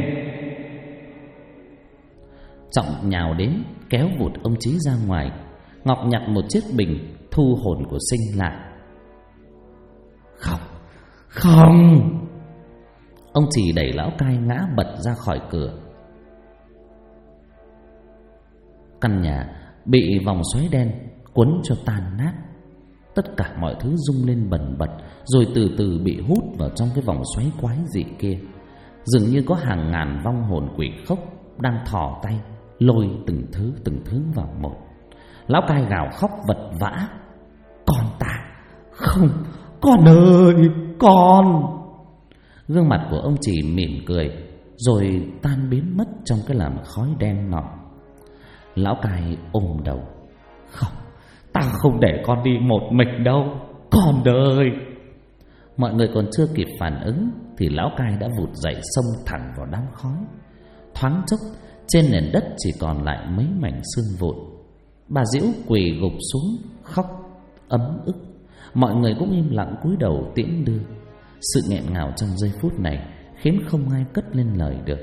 Trọng nhào đến kéo vụt ông Chí ra ngoài. Ngọc nhặt một chiếc bình thu hồn của Sinh lại. Không, không. Ông Chỉ đẩy lão cai ngã bật ra khỏi cửa. Căn nhà bị vòng xoáy đen cuốn cho tan nát. Tất cả mọi thứ rung lên bần bật, rồi từ từ bị hút vào trong cái vòng xoáy quái dị kia. Dường như có hàng ngàn vong hồn quỷ khốc đang thò tay lôi từng thứ vào một. Lão cai gào khóc vật vã: con ta, không, con ơi, con. Gương mặt của ông Chỉ mỉm cười rồi tan biến mất trong cái làn khói đen nọ. Lão cai ôm đầu: không, ta không để con đi một mình đâu, con ơi. Mọi người còn chưa kịp phản ứng thì lão cai đã vụt dậy xông thẳng vào đám khói. Thoáng chốc trên nền đất chỉ còn lại mấy mảnh xương vụn. Bà Diễu quỳ gục xuống khóc ấm ức. Mọi người cũng im lặng cúi đầu tiễn đưa. Sự nghẹn ngào trong giây phút này khiến không ai cất lên lời được.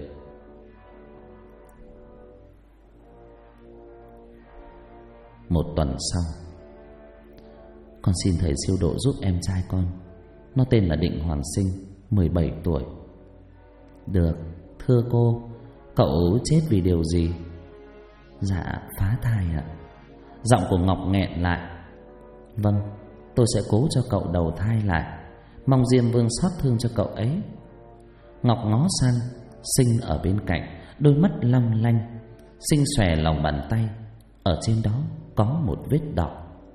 Một tuần sau, con xin thầy siêu độ giúp em trai con. Nó tên là Định Hoàng Sinh, 17 tuổi. Được, thưa cô, cậu chết vì điều gì? Dạ, phá thai ạ. Giọng của Ngọc nghẹn lại. Vâng, tôi sẽ cố cho cậu đầu thai lại. Mong Diêm Vương xót thương cho cậu ấy. Ngọc ngó sang Sinh ở bên cạnh, đôi mắt long lanh. Sinh xòe lòng bàn tay, ở trên đó có một vết đỏ.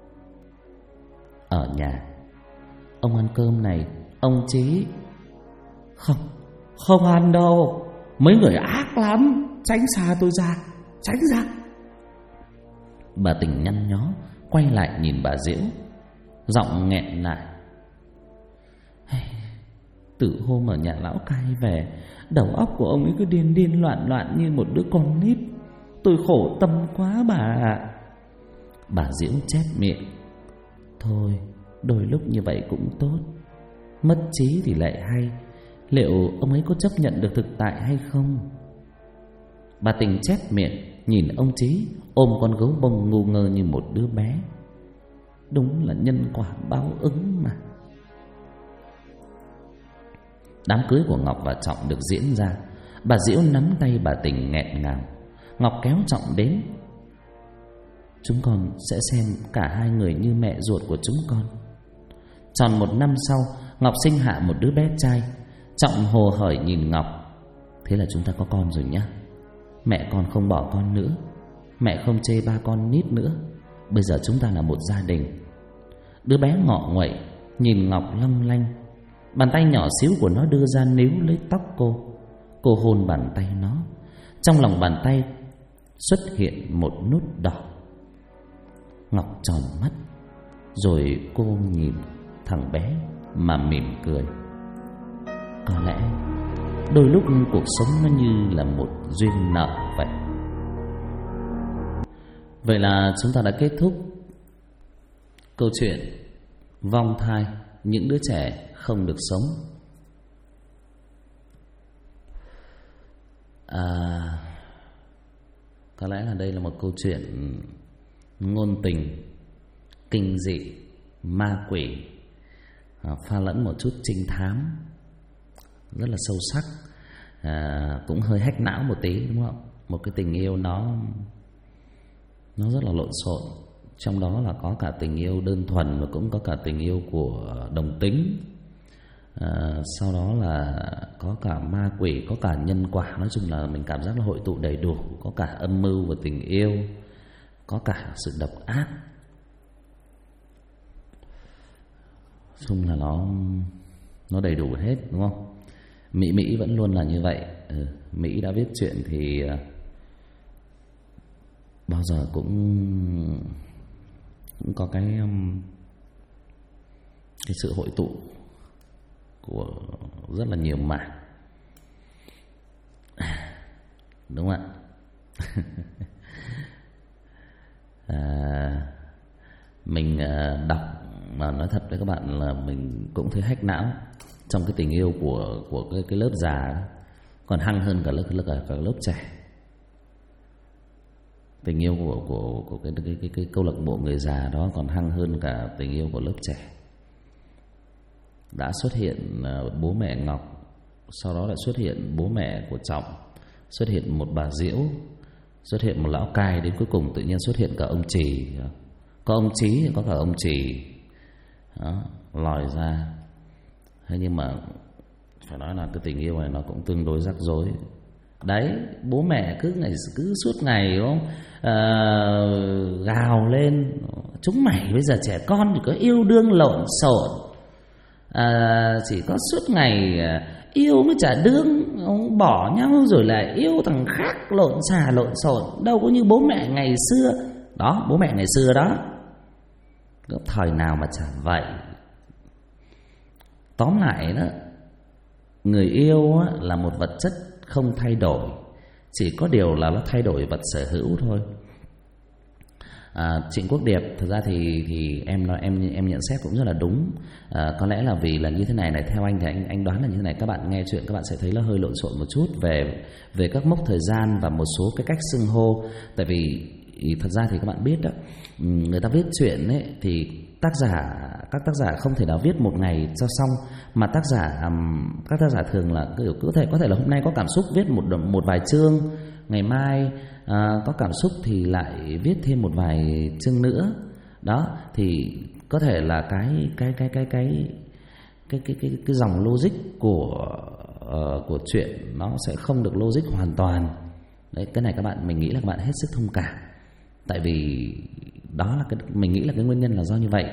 Ở nhà, ông ăn cơm này, ông Chí. Không, không ăn đâu. Mấy người ác lắm, tránh xa tôi ra, tránh ra. Bà Tình nhăn nhó quay lại nhìn bà Diễu, giọng nghẹn lại. Từ hôm ở nhà lão cai về, đầu óc của ông ấy cứ điên điên loạn loạn như một đứa con nít. Tôi khổ tâm quá bà ạ. Bà Diễu chép miệng. Thôi, đôi lúc như vậy cũng tốt. Mất trí thì lại hay. Liệu ông ấy có chấp nhận được thực tại hay không? Bà Tình chép miệng nhìn ông Chí ôm con gấu bông ngu ngơ như một đứa bé. Đúng là nhân quả báo ứng mà. Đám cưới của Ngọc và Trọng được diễn ra. Bà Diễu nắm tay bà Tình nghẹn ngào. Ngọc kéo Trọng đến. Chúng con sẽ xem cả hai người như mẹ ruột của chúng con. Tròn 1 năm sau, Ngọc sinh hạ một đứa bé trai. Trọng hồ hởi nhìn Ngọc. Thế là chúng ta có con rồi nhá. Mẹ con không bỏ con nữa. Mẹ không chê ba con nít nữa. Bây giờ chúng ta là một gia đình. Đứa bé ngọ nguậy nhìn Ngọc long lanh. Bàn tay nhỏ xíu của nó đưa ra níu lấy tóc cô. Cô hôn bàn tay nó. Trong lòng bàn tay xuất hiện một nút đỏ. Ngọc tròn mắt, rồi cô nhìn thằng bé mà mỉm cười. Có lẽ đôi lúc cuộc sống nó như là một duyên nợ vậy. Vậy là chúng ta đã kết thúc câu chuyện Vong thai, những đứa trẻ không được sống. Có lẽ là đây là một câu chuyện ngôn tình, kinh dị, ma quỷ, pha lẫn một chút trinh thám, rất là sâu sắc, cũng hơi hack não một tí, đúng không? Một cái tình yêu nó rất là lộn xộn. Trong đó là có cả tình yêu đơn thuần và cũng có cả tình yêu của đồng tính. Sau đó là có cả ma quỷ, có cả nhân quả. Nói chung là mình cảm giác là hội tụ đầy đủ. Có cả âm mưu và tình yêu, có cả sự độc ác. Nói chung là nó đầy đủ hết, đúng không? Mỹ vẫn luôn là như vậy. Mỹ đã viết chuyện thì bao giờ cũng có cái sự hội tụ của rất là nhiều mảng, đúng không ạ? Mình đọc mà nói thật với các bạn là mình cũng thấy hack não trong cái tình yêu của cái lớp già còn hăng hơn cả lớp trẻ. Tình yêu của cái câu lạc bộ người già đó còn hăng hơn cả tình yêu của lớp trẻ. Đã xuất hiện bố mẹ Ngọc, sau đó lại xuất hiện bố mẹ của Trọng, xuất hiện một bà Diễu, xuất hiện một lão cai, đến cuối cùng tự nhiên xuất hiện cả ông Trì. Có ông Trí, có cả ông Trì đó, lòi ra. Thế nhưng mà phải nói là cái tình yêu này nó cũng tương đối rắc rối. Đấy, bố mẹ cứ suốt ngày đúng không? Gào lên chúng mày bây giờ trẻ con chỉ có yêu đương lộn xộn, chỉ có suốt ngày yêu mới chả đương, ông bỏ nhau rồi lại yêu thằng khác lộn xà lộn xộn, đâu có như bố mẹ ngày xưa. Đó, bố mẹ ngày xưa đó, có thời nào mà chả vậy. Tóm lại đó, người yêu là một vật chất không thay đổi, chỉ có điều là nó thay đổi vật sở hữu thôi. Trịnh Quốc Điệp thực ra thì em nhận xét cũng rất là đúng. Có lẽ là vì là như thế này theo anh thì anh đoán là như thế này. Các bạn nghe chuyện các bạn sẽ thấy nó hơi lộn xộn một chút về các mốc thời gian và một số cái cách xưng hô. Tại vì thật ra thì các bạn biết đó, người ta viết chuyện ấy thì các tác giả không thể nào viết một ngày cho xong, mà các tác giả thường là có thể là hôm nay có cảm xúc viết một vài chương, ngày mai có cảm xúc thì lại viết thêm một vài chương nữa. Đó thì có thể là cái dòng logic của chuyện nó sẽ không được logic hoàn toàn. Đấy, cái này mình nghĩ là các bạn hết sức thông cảm. Tại vì đó là mình nghĩ là cái nguyên nhân là do như vậy.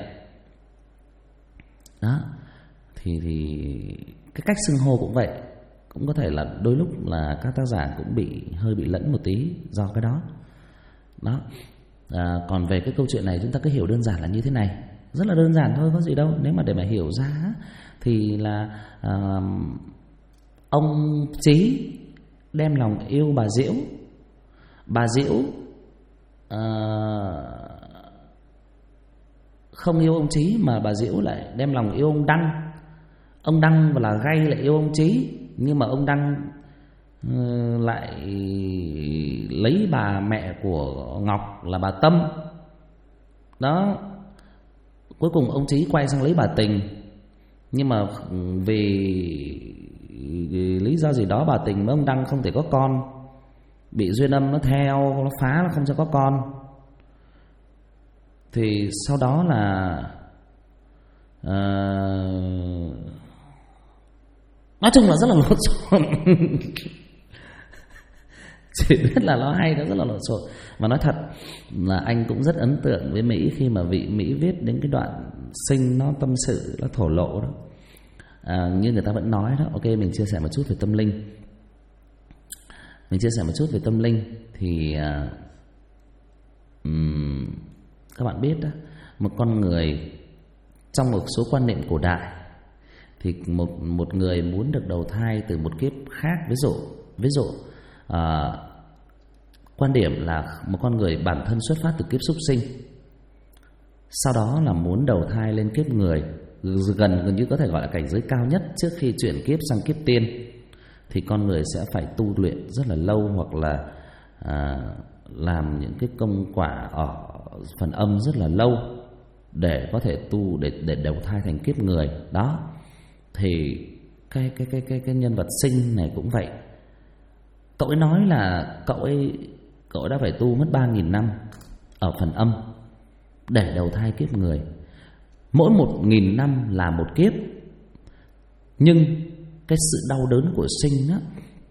Đó thì cái cách xưng hô cũng vậy, cũng có thể là đôi lúc là các tác giả cũng hơi bị lẫn một tí do cái đó. Đó. Còn về cái câu chuyện này chúng ta cứ hiểu đơn giản là như thế này, rất là đơn giản thôi, có gì đâu. Nếu mà để mà hiểu ra thì là ông Trí đem lòng yêu bà Diễu. Bà Diễu không yêu ông Trí mà bà Diễu lại đem lòng yêu ông Đăng. Ông Đăng và là gay lại yêu ông Trí, nhưng mà ông Đăng lại lấy bà mẹ của Ngọc là bà Tâm. Đó, cuối cùng ông Trí quay sang lấy bà Tình, nhưng mà vì lý do gì đó bà Tình với ông Đăng không thể có con, bị duyên âm nó theo, nó phá, nó không cho có con. Thì sau đó là nói chung là rất là lộn xộn. Chỉ biết là nó hay, nó rất là lộn xộn. Và nói thật là anh cũng rất ấn tượng với Mỹ khi mà vị Mỹ viết đến cái đoạn Sinh nó tâm sự, nó thổ lộ đó. Như người ta vẫn nói đó, ok, mình chia sẻ một chút về tâm linh. Thì các bạn biết đó, một con người trong một số quan niệm cổ đại thì một người muốn được đầu thai từ một kiếp khác. Ví dụ quan điểm là một con người bản thân xuất phát từ kiếp súc sinh, sau đó là muốn đầu thai lên kiếp người, gần như có thể gọi là cảnh giới cao nhất trước khi chuyển kiếp sang kiếp tiên, thì con người sẽ phải tu luyện rất là lâu, hoặc là làm những cái công quả ở phần âm rất là lâu để có thể tu để đầu thai thành kiếp người. Đó thì cái nhân vật Sinh này cũng vậy. Cậu ấy nói là cậu ấy đã phải tu mất 3.000 năm ở phần âm để đầu thai kiếp người. Mỗi 1.000 năm là một kiếp, nhưng cái sự đau đớn của Sinh á,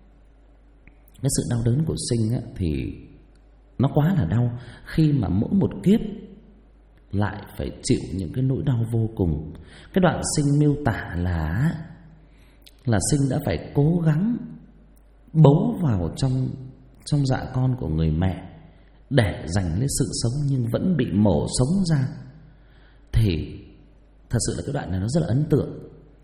thì nó quá là đau, khi mà mỗi một kiếp lại phải chịu những cái nỗi đau vô cùng. Cái đoạn Sinh miêu tả là Sinh đã phải cố gắng bấu vào trong dạ con của người mẹ để giành lấy sự sống nhưng vẫn bị mổ sống ra. Thì thật sự là cái đoạn này nó rất là ấn tượng.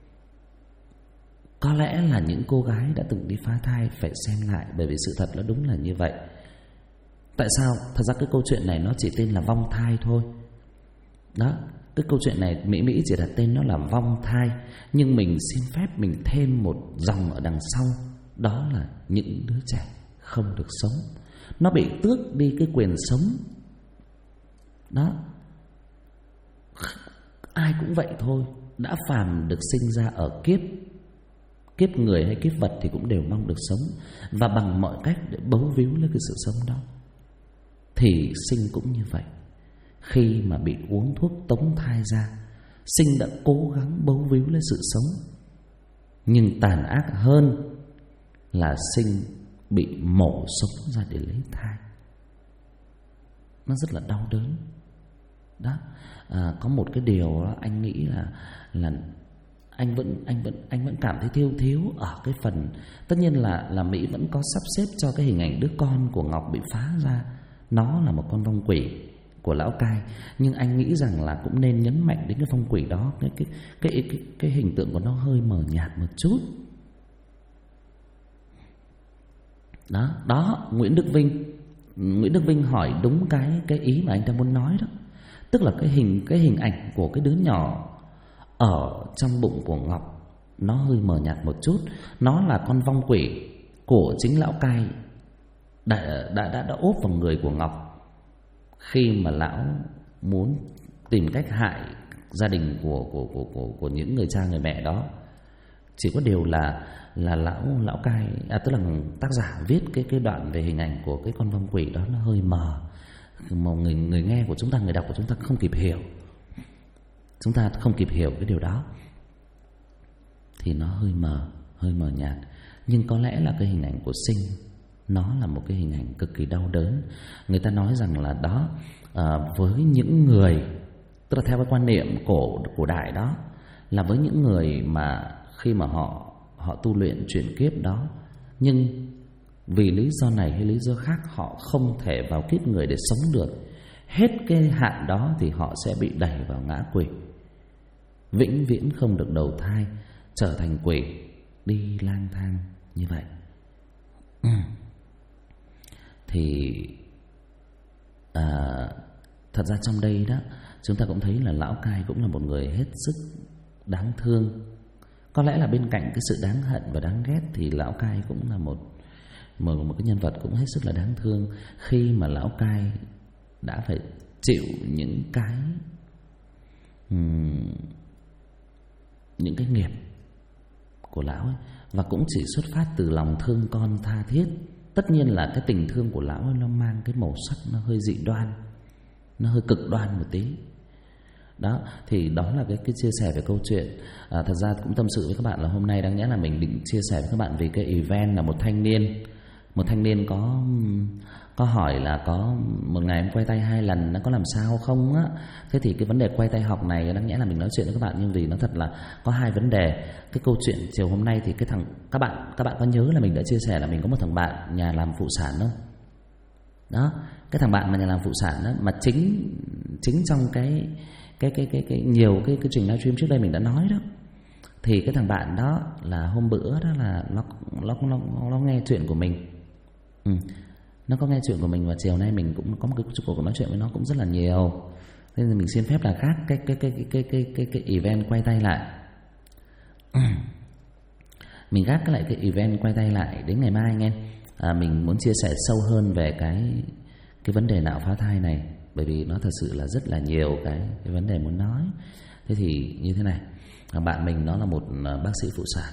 Có lẽ là những cô gái đã từng đi phá thai phải xem lại, bởi vì sự thật nó đúng là như vậy. Tại sao? Thật ra cái câu chuyện này nó chỉ tên là vong thai thôi. Đó, cái câu chuyện này Mỹ chỉ đặt tên nó là vong thai. Nhưng mình xin phép mình thêm một dòng ở đằng sau. Đó là những đứa trẻ không được sống. Nó bị tước đi cái quyền sống. Đó, ai cũng vậy thôi. Đã phàm được sinh ra ở kiếp người hay kiếp vật thì cũng đều mong được sống, và bằng mọi cách để bấu víu lấy cái sự sống đó. Thì Sinh cũng như vậy. Khi mà bị uống thuốc tống thai ra, Sinh đã cố gắng bấu víu lấy sự sống. Nhưng tàn ác hơn là Sinh bị mổ sống ra để lấy thai. Nó rất là đau đớn. Đó, có một cái điều đó anh nghĩ là anh vẫn cảm thấy thiếu ở cái phần, tất nhiên là Mỹ vẫn có sắp xếp cho cái hình ảnh đứa con của Ngọc bị phá ra nó là một con vong quỷ của lão cai, nhưng anh nghĩ rằng là cũng nên nhấn mạnh đến cái vong quỷ đó, cái hình tượng của nó hơi mờ nhạt một chút. Đó, Nguyễn Đức Vinh hỏi đúng cái ý mà anh đang muốn nói đó. Tức là cái hình ảnh của cái đứa nhỏ ở trong bụng của Ngọc nó hơi mờ nhạt một chút. Nó là con vong quỷ của chính lão cai đã ốp vào người của Ngọc khi mà lão muốn tìm cách hại gia đình của những người cha người mẹ đó. Chỉ có điều là lão cai, tức là tác giả viết cái đoạn về hình ảnh của cái con vong quỷ đó nó hơi mờ, mà người nghe của chúng ta, người đọc của chúng ta không kịp hiểu. Chúng ta không kịp hiểu cái điều đó thì nó hơi mờ nhạt. Nhưng có lẽ là cái hình ảnh của Sinh nó là một cái hình ảnh cực kỳ đau đớn. Người ta nói rằng là đó, với những người, tức là theo cái quan niệm cổ đại đó, là với những người mà khi mà họ tu luyện chuyển kiếp đó, nhưng vì lý do này hay lý do khác họ không thể vào kiếp người để sống được, hết cái hạn đó thì họ sẽ bị đẩy vào ngã quỷ, vĩnh viễn không được đầu thai, trở thành quỷ đi lang thang như vậy. Thì thật ra trong đây đó chúng ta cũng thấy là lão cai cũng là một người hết sức đáng thương. Có lẽ là bên cạnh cái sự đáng hận và đáng ghét thì lão cai cũng là một cái nhân vật cũng hết sức là đáng thương, khi mà lão cai đã phải chịu những cái nghiệp của lão ấy, và cũng chỉ xuất phát từ lòng thương con tha thiết. Tất nhiên là cái tình thương của lão ấy nó mang cái màu sắc nó hơi dị đoan, nó hơi cực đoan một tí. Đó, thì đó là cái chia sẻ về câu chuyện. Thật ra cũng tâm sự với các bạn là hôm nay đáng nhẽ là mình định chia sẻ với các bạn về cái event là một thanh niên có hỏi là có một ngày em quay tay 2 lần nó có làm sao không á. Thế thì cái vấn đề quay tay học này đáng nhẽ là mình nói chuyện với các bạn, nhưng vì nó thật là có 2 vấn đề. Cái câu chuyện chiều hôm nay thì cái thằng các bạn có nhớ là mình đã chia sẻ là mình có một thằng bạn nhà làm phụ sản không? Đó, cái thằng bạn mà nhà làm phụ sản đó, mà chính trong cái nhiều cái truyền livestream trước đây mình đã nói đó, thì cái thằng bạn đó là hôm bữa đó là nó nghe chuyện của mình. Nó có nghe chuyện của mình, và chiều nay mình cũng có một cái cuộc nói chuyện với nó cũng rất là nhiều. Thế nên mình xin phép là khác cái event quay tay lại. Mình gác lại cái event quay tay lại đến ngày mai anh em. Mình muốn chia sẻ sâu hơn về cái vấn đề nạo phá thai này, bởi vì nó thật sự là rất là nhiều cái vấn đề muốn nói. Thế thì như thế này, bạn mình nó là một bác sĩ phụ sản,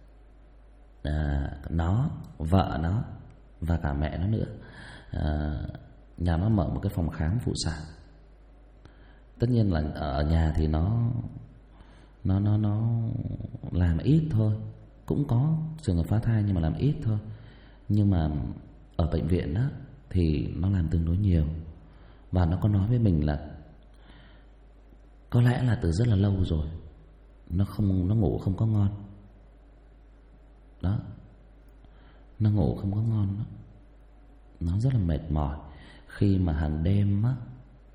nó, vợ nó và cả mẹ nó nữa. Nhà nó mở một cái phòng khám phụ sản. Tất nhiên là ở nhà thì nó làm ít thôi, cũng có trường hợp phá thai nhưng mà làm ít thôi. Nhưng mà ở bệnh viện đó thì nó làm tương đối nhiều. Và nó có nói với mình là có lẽ là từ rất là lâu rồi nó ngủ không có ngon. Đó, nó ngủ không có ngon đó. Nó rất là mệt mỏi. khi mà hàng đêm á,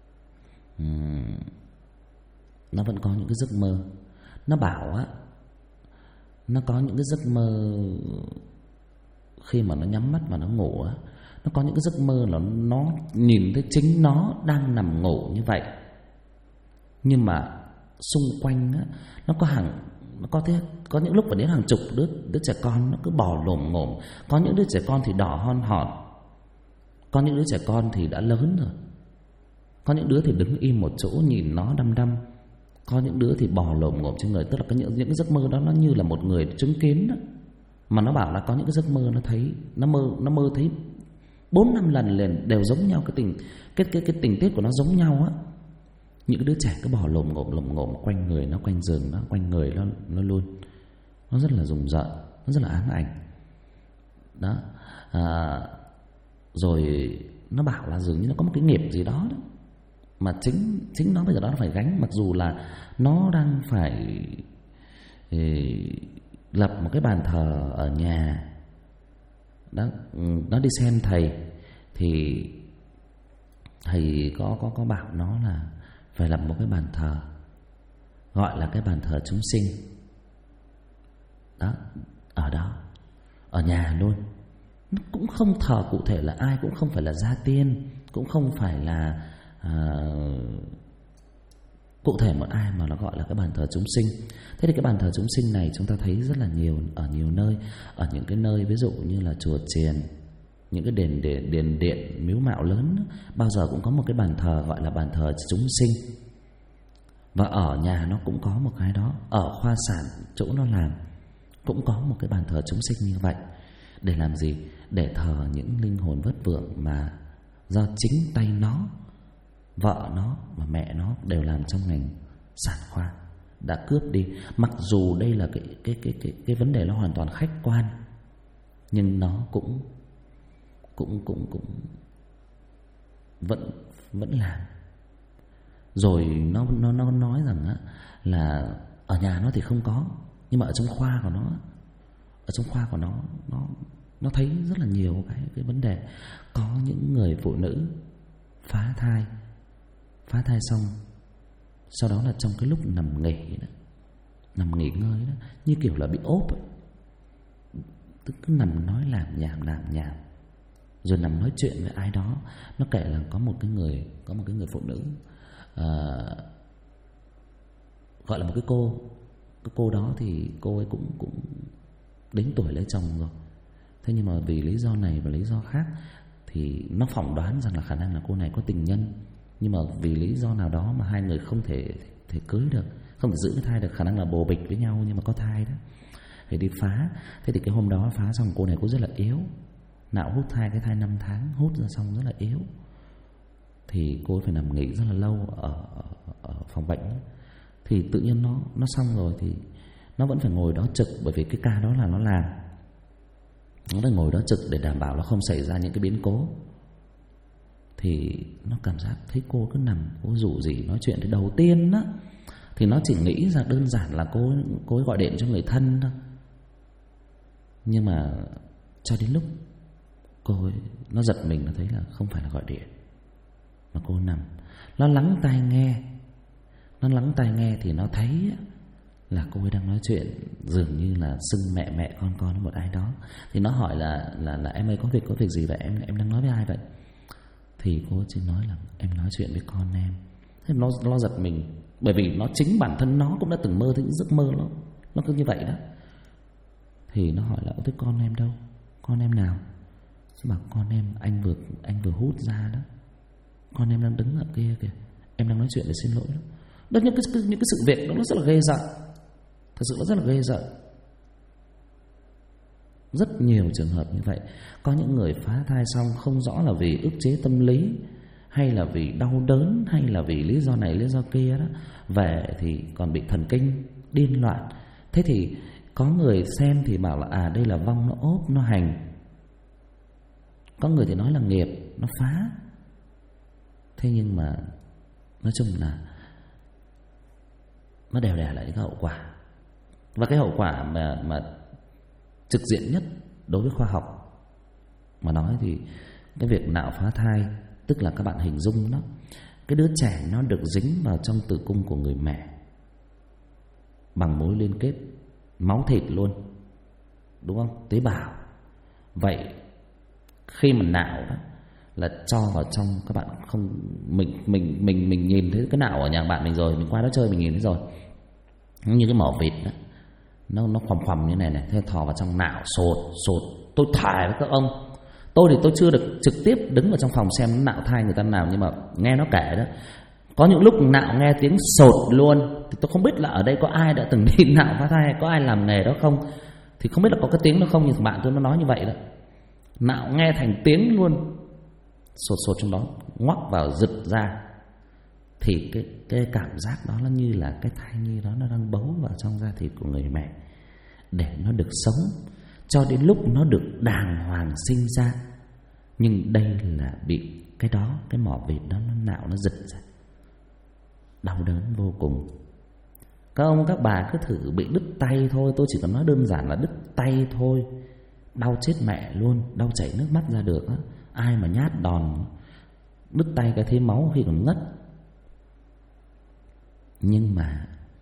nó vẫn có những cái giấc mơ. Nó bảo á, nó có những cái giấc mơ khi mà nó nhắm mắt và nó ngủ á, nó có những cái giấc mơ là nó nhìn thấy chính nó đang nằm ngủ như vậy, nhưng mà xung quanh á, nó có những lúc phải đến hàng chục đứa trẻ con nó cứ bò lồm ngồm. Có những đứa trẻ con thì đỏ hon hòn, có những đứa trẻ con thì đã lớn rồi, có những đứa thì đứng im một chỗ nhìn nó đăm đăm, có những đứa thì bò lồm ngồm trên người. Tức là những cái giấc mơ đó nó như là một người chứng kiến đó. Mà nó bảo là có những cái giấc mơ nó thấy, nó mơ thấy 4-5 lần liền đều giống nhau, cái tình tiết của nó giống nhau á. Những cái đứa trẻ cứ bò lồm ngồm quanh người nó, quanh giường nó, quanh người nó luôn. Nó rất là rùng rợn, nó rất là ám ảnh đó. Rồi nó bảo là dường như nó có một cái nghiệp gì đó, mà chính nó bây giờ đó nó phải gánh, mặc dù là nó đang phải lập một cái bàn thờ ở nhà đó. Nó đi xem thầy thì thầy có bảo nó là phải lập một cái bàn thờ, gọi là cái bàn thờ chúng sinh đó, ở nhà luôn. Nó cũng không thờ cụ thể là ai, cũng không phải là gia tiên, cũng không phải là cụ thể một ai, mà nó gọi là cái bàn thờ chúng sinh. Thế thì cái bàn thờ chúng sinh này chúng ta thấy rất là nhiều ở nhiều nơi. Ở những cái nơi ví dụ như là chùa chiền, những cái đền điện miếu mạo lớn, bao giờ cũng có một cái bàn thờ gọi là bàn thờ chúng sinh. Và ở nhà nó cũng có một cái đó. Ở khoa sản chỗ nó làm cũng có một cái bàn thờ chúng sinh như vậy. Để làm gì? Để thờ những linh hồn vất vưởng mà do chính tay nó, vợ nó và mẹ nó đều làm trong ngành sản khoa đã cướp đi. Mặc dù đây là cái vấn đề nó hoàn toàn khách quan, nhưng nó cũng vẫn làm. Rồi nó nói rằng á, là ở nhà nó thì không có, nhưng mà ở trong khoa của nó thấy rất là nhiều cái vấn đề. Có những người phụ nữ phá thai xong, sau đó là trong cái lúc nằm nghỉ ngơi đó, như kiểu là bị ốp ấy. Tức cứ nằm nói làm nhảm, rồi nằm nói chuyện với ai đó. Nó kể là có một cái người phụ nữ, gọi là một cái cô đó thì cô ấy cũng đến tuổi lấy chồng rồi. Thế nhưng mà vì lý do này và lý do khác thì nó phỏng đoán rằng là khả năng là cô này có tình nhân, nhưng mà vì lý do nào đó mà hai người không thể cưới được, không thể giữ cái thai được, khả năng là bồ bịch với nhau nhưng mà có thai đó, thì đi phá. Thế thì cái hôm đó phá xong, cô này cũng rất là yếu, nạo hút thai, cái thai 5 tháng hút ra xong rất là yếu, thì cô phải nằm nghỉ rất là lâu ở phòng bệnh. Thì tự nhiên nó xong rồi thì nó vẫn phải ngồi đó trực, bởi vì cái ca đó là nó làm, nó phải ngồi đó trực để đảm bảo nó không xảy ra những cái biến cố. Thì nó cảm giác thấy cô cứ nằm, cô rủ rỉ nói chuyện. Thì đầu tiên á thì nó chỉ nghĩ ra đơn giản là cô ấy gọi điện cho người thân thôi, nhưng mà cho đến lúc cô ấy, nó giật mình, nó thấy là không phải là gọi điện mà cô nằm. Nó lắng tai nghe thì nó thấy là cô ấy đang nói chuyện, dường như là xưng mẹ con với một ai đó. Thì nó hỏi là em ơi, có việc gì vậy, em đang nói với ai vậy? Thì cô chỉ nói là em nói chuyện với con em. Thế nó giật mình, bởi vì nó chính bản thân nó cũng đã từng mơ thấy những giấc mơ nó cứ như vậy đó. Thì nó hỏi là thế con em đâu, con em nào? Chứ bảo con em anh vừa hút ra đó, con em đang đứng ở kia kìa, em đang nói chuyện để xin lỗi đó. Đó, những cái sự việc đó nó rất là ghê rợn, thật sự nó rất là ghê rợn. Rất nhiều trường hợp như vậy. Có những người phá thai xong không rõ là vì ức chế tâm lý, hay là vì đau đớn, hay là vì lý do này lý do kia đó, về thì còn bị thần kinh điên loạn. Thế thì có người xem thì bảo là đây là vong nó ốp, nó hành. Có người thì nói là nghiệp nó phá. Thế nhưng mà nói chung là nó đều đè lại những cái hậu quả. Và cái hậu quả mà trực diện nhất đối với khoa học mà nói thì cái việc nạo phá thai Tức là các bạn hình dung đó, cái đứa trẻ nó được dính vào trong tử cung của người mẹ bằng mối liên kết máu thịt luôn, đúng không? Tế bào. Vậy khi mà nạo đó là cho vào trong, các bạn không, mình nhìn thấy cái nạo ở nhà bạn mình rồi, mình qua đó chơi mình nhìn thấy rồi, như cái mỏ vịt đó, nó khoằm như này này, thế thò vào trong nạo sột. Tôi thải với các ông, tôi thì tôi chưa được trực tiếp đứng vào trong phòng xem nó nạo thai người ta nào, nhưng mà nghe nó kể đó, có những lúc nạo nghe tiếng sột luôn, thì tôi không biết là ở đây có ai đã từng đi nạo phá thai hay có ai làm nghề đó không, thì không biết là có cái tiếng đó không, nhưng thằng bạn tôi nó nói như vậy đó, nạo nghe thành tiếng luôn, sột trong đó, ngoắc vào giật ra, thì cái cảm giác đó nó như là cái thai nhi đó nó đang bấu vào trong da thịt của người mẹ để nó được sống cho đến lúc nó được đàng hoàng sinh ra. Nhưng đây là bị cái đó, cái mỏ vịt đó nó nạo nó giật ra, đau đớn vô cùng. Các ông các bà cứ thử bị đứt tay thôi, tôi chỉ cần nói đơn giản là đứt tay thôi, đau chết mẹ luôn, đau chảy nước mắt ra được á. Ai mà nhát đòn đứt tay cái thấy máu khi còn ngất. Nhưng mà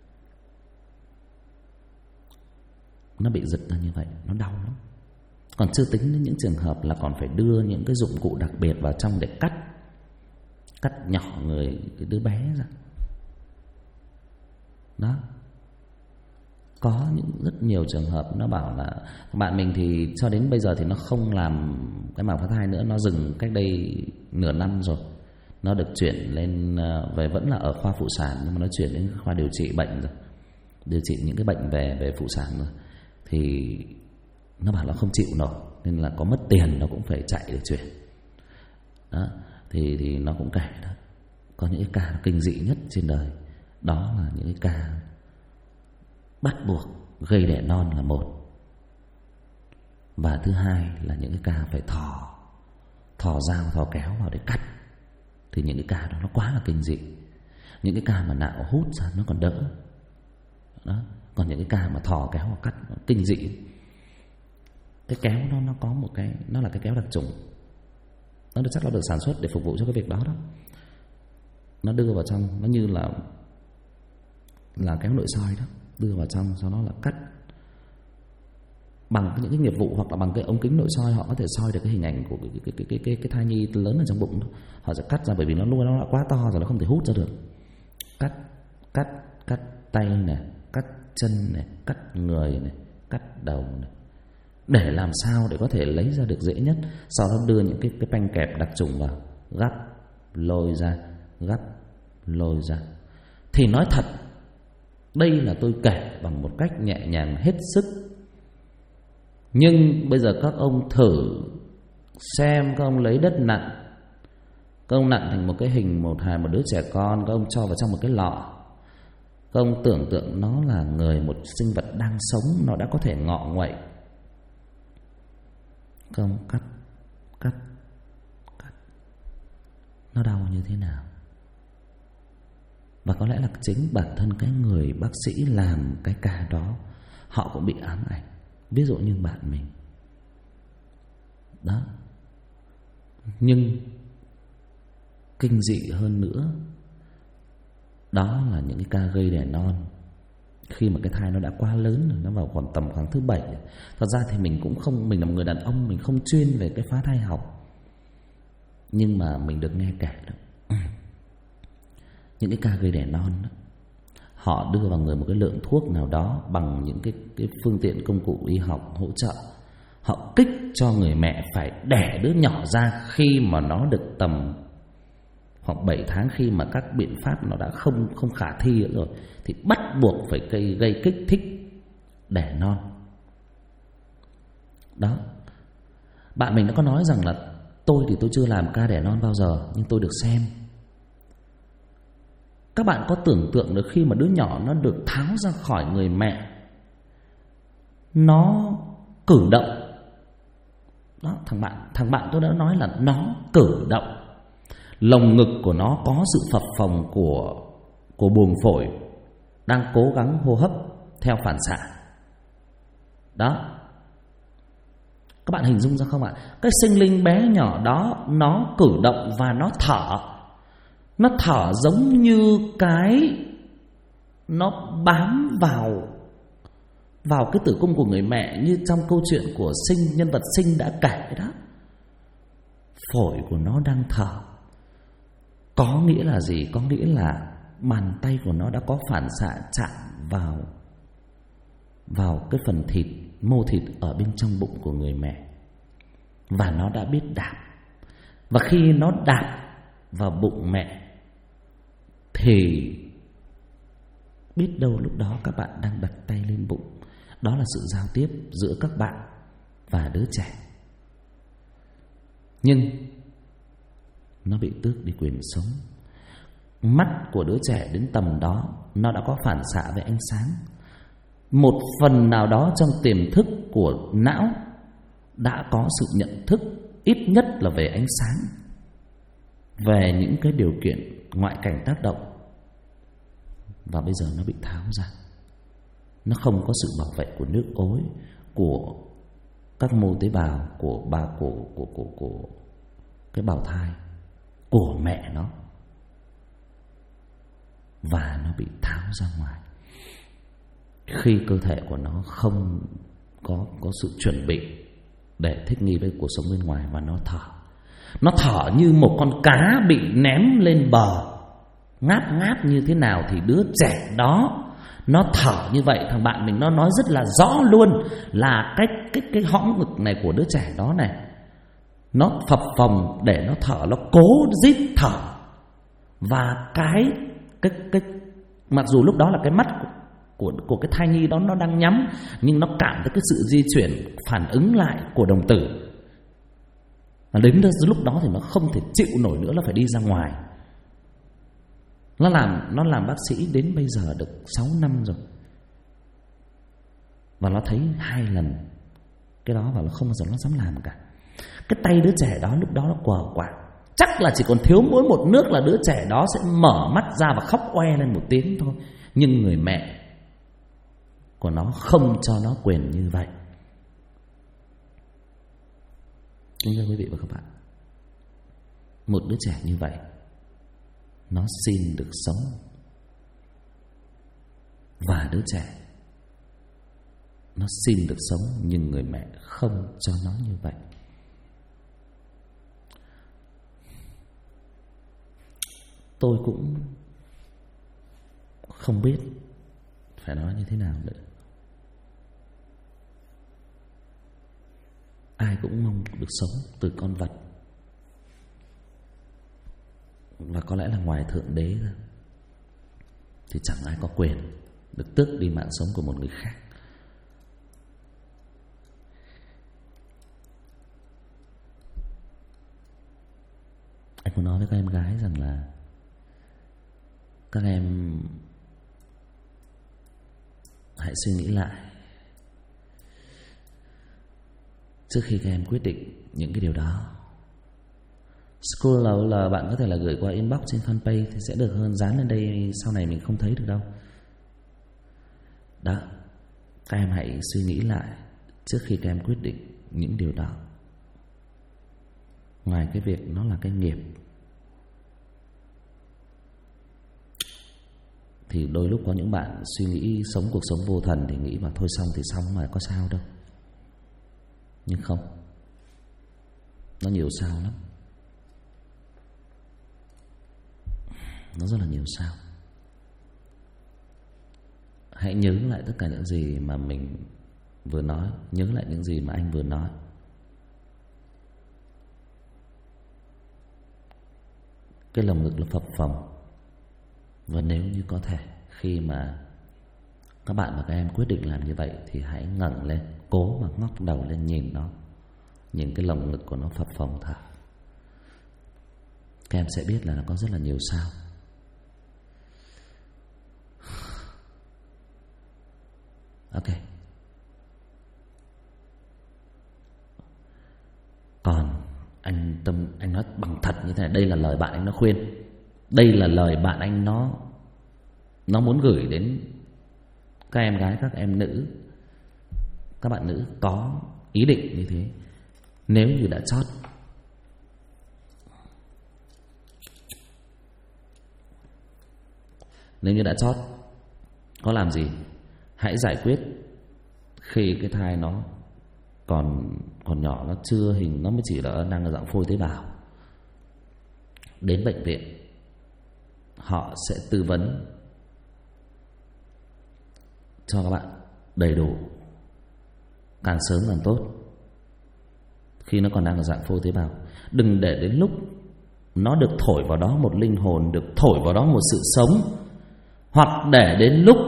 nó bị giật ra như vậy, nó đau lắm. Còn chưa tính đến những trường hợp là còn phải đưa những cái dụng cụ đặc biệt vào trong để cắt nhỏ người cái đứa bé ra. Đó. Có rất nhiều trường hợp nó bảo là bạn mình thì cho đến bây giờ thì nó không làm cái màng phá thai nữa, nó dừng cách đây nửa năm rồi. Nó được chuyển lên về, vẫn là ở khoa phụ sản, nhưng mà nó chuyển đến khoa điều trị bệnh rồi, điều trị những cái bệnh về phụ sản rồi. Thì nó bảo là không chịu nổi, nên là có mất tiền nó cũng phải chạy để chuyển. Đó, thì nó cũng kể đó, có những cái ca kinh dị nhất trên đời, đó là những cái ca bắt buộc gây đẻ non là một, và thứ hai là những cái ca phải thò dao thò kéo vào để cắt. Thì những cái ca đó nó quá là kinh dị. Những cái ca mà nạo hút ra nó còn đỡ đó, còn những cái ca mà thò kéo vào cắt nó kinh dị. Cái kéo nó có một cái, nó là cái kéo đặc trùng, nó chắc là được sản xuất để phục vụ cho cái việc đó đó. Nó đưa vào trong, nó như là kéo nội soi đó, đưa vào trong, sau đó là cắt bằng những cái nghiệp vụ, hoặc là bằng cái ống kính nội soi, họ có thể soi được cái hình ảnh của cái thai nhi lớn ở trong bụng đó. Họ sẽ cắt ra, bởi vì nó đã quá to rồi, nó không thể hút ra được. Cắt tay này, cắt chân này, cắt người này, cắt đầu này, để làm sao để có thể lấy ra được dễ nhất. Sau đó đưa những cái panh kẹp đặc trùng vào, gắp lôi ra. Thì nói thật, đây là tôi kể bằng một cách nhẹ nhàng hết sức, nhưng bây giờ các ông thử xem, các ông lấy đất nặn, các ông nặn thành một cái hình một đứa trẻ con, các ông cho vào trong một cái lọ, các ông tưởng tượng nó là người, một sinh vật đang sống, nó đã có thể ngọ nguậy. Các ông cắt, nó đau như thế nào? Và có lẽ là chính bản thân cái người bác sĩ làm cái ca đó, họ cũng bị ám ảnh. Ví dụ như bạn mình đó. Nhưng kinh dị hơn nữa, đó là những cái ca gây đẻ non khi mà cái thai nó đã quá lớn rồi, nó vào tầm khoảng thứ 7. Thật ra thì mình cũng không, mình là một người đàn ông, mình không chuyên về cái phá thai học, nhưng mà mình được nghe kể đó, những cái ca gây đẻ non đó, họ đưa vào người một cái lượng thuốc nào đó bằng những cái phương tiện công cụ y học hỗ trợ. Họ kích cho người mẹ phải đẻ đứa nhỏ ra khi mà nó được tầm khoảng 7 tháng, khi mà các biện pháp nó đã không khả thi nữa rồi, thì bắt buộc phải gây kích thích đẻ non. Đó. Bạn mình đã có nói rằng là tôi thì tôi chưa làm ca đẻ non bao giờ, nhưng tôi được xem. Các bạn có tưởng tượng được khi mà đứa nhỏ nó được tháo ra khỏi người mẹ, nó cử động đó, thằng bạn tôi đã nói là nó cử động, lồng ngực của nó có sự phập phồng của buồng phổi đang cố gắng hô hấp theo phản xạ đó. Các bạn hình dung ra không ạ? Cái sinh linh bé nhỏ đó nó cử động và nó thở. Nó thở giống như cái nó bám vào cái tử cung của người mẹ, như trong câu chuyện của nhân vật Sinh đã kể đó. Phổi của nó đang thở. Có nghĩa là gì? Có nghĩa là bàn tay của nó đã có phản xạ chạm vào cái phần thịt, mô thịt ở bên trong bụng của người mẹ, và nó đã biết đạp. Và khi nó đạp vào bụng mẹ thì biết đâu lúc đó các bạn đang đặt tay lên bụng. Đó là sự giao tiếp giữa các bạn và đứa trẻ. Nhưng nó bị tước đi quyền sống. Mắt của đứa trẻ đến tầm đó nó đã có phản xạ với ánh sáng. Một phần nào đó trong tiềm thức của não đã có sự nhận thức, ít nhất là về ánh sáng, về những cái điều kiện ngoại cảnh tác động. Và bây giờ nó bị tháo ra. Nó không có sự bảo vệ của nước ối, của các mô tế bào, của cái bào thai của mẹ nó, và nó bị tháo ra ngoài. Khi cơ thể của nó không có sự chuẩn bị để thích nghi với cuộc sống bên ngoài, và nó thở như một con cá bị ném lên bờ, ngáp ngáp như thế nào thì đứa trẻ đó nó thở như vậy. Thằng bạn mình nó nói rất là rõ luôn là cái hõm ngực này của đứa trẻ đó này, nó phập phồng để nó thở, nó cố rít thở. Và cái mặc dù lúc đó là cái mắt của cái thai nhi đó nó đang nhắm, nhưng nó cảm thấy cái sự di chuyển phản ứng lại của đồng tử. Và đến lúc đó thì nó không thể chịu nổi nữa, nó phải đi ra ngoài. Nó làm bác sĩ đến bây giờ được 6 năm rồi, và nó thấy 2 lần cái đó, và nó không bao giờ nó dám làm cả. Cái tay đứa trẻ đó lúc đó nó quờ quạng, chắc là chỉ còn thiếu mỗi một nước là đứa trẻ đó sẽ mở mắt ra và khóc oe lên một tiếng thôi. Nhưng người mẹ của nó không cho nó quyền như vậy. Thưa quý vị và các bạn, một đứa trẻ như vậy nó xin được sống, và đứa trẻ nó xin được sống, nhưng người mẹ không cho nó như vậy. Tôi cũng không biết phải nói như thế nào nữa. Ai cũng mong được sống từ con vật, và có lẽ là ngoài Thượng Đế ra thì chẳng ai có quyền được tước đi mạng sống của một người khác. Anh muốn nói với các em gái rằng là các em hãy suy nghĩ lại trước khi các em quyết định những cái điều đó. School là bạn có thể là gửi qua inbox trên fanpage thì sẽ được hơn, dán lên đây sau này mình không thấy được đâu. Đó, các em hãy suy nghĩ lại trước khi các em quyết định những điều đó. Ngoài cái việc nó là cái nghiệp, thì đôi lúc có những bạn suy nghĩ sống cuộc sống vô thần thì nghĩ mà thôi xong thì xong mà có sao đâu. Nhưng không, nó nhiều sao lắm. Nó rất là nhiều sao. Hãy nhớ lại tất cả những gì mà mình vừa nói, nhớ lại những gì mà anh vừa nói. Cái lồng ngực là phập phồng, và nếu như có thể khi mà các bạn và các em quyết định làm như vậy thì hãy ngẩng lên, cố mà ngóc đầu lên nhìn nó, nhìn cái lồng ngực của nó phập phồng thở. Các em sẽ biết là nó có rất là nhiều sao. Ok. Còn anh nói bằng thật như thế này, đây là lời bạn anh nó khuyên, đây là lời bạn anh nó muốn gửi đến các em gái, các em nữ, các bạn nữ có ý định như thế. Nếu như đã chót, nếu như đã chót, có làm gì hãy giải quyết khi cái thai nó còn nhỏ, nó chưa hình, nó mới chỉ là đang ở dạng phôi tế bào. Đến bệnh viện họ sẽ tư vấn cho các bạn đầy đủ, càng sớm càng tốt, khi nó còn đang ở dạng phôi tế bào. Đừng để đến lúc nó được thổi vào đó một linh hồn, được thổi vào đó một sự sống, hoặc để đến lúc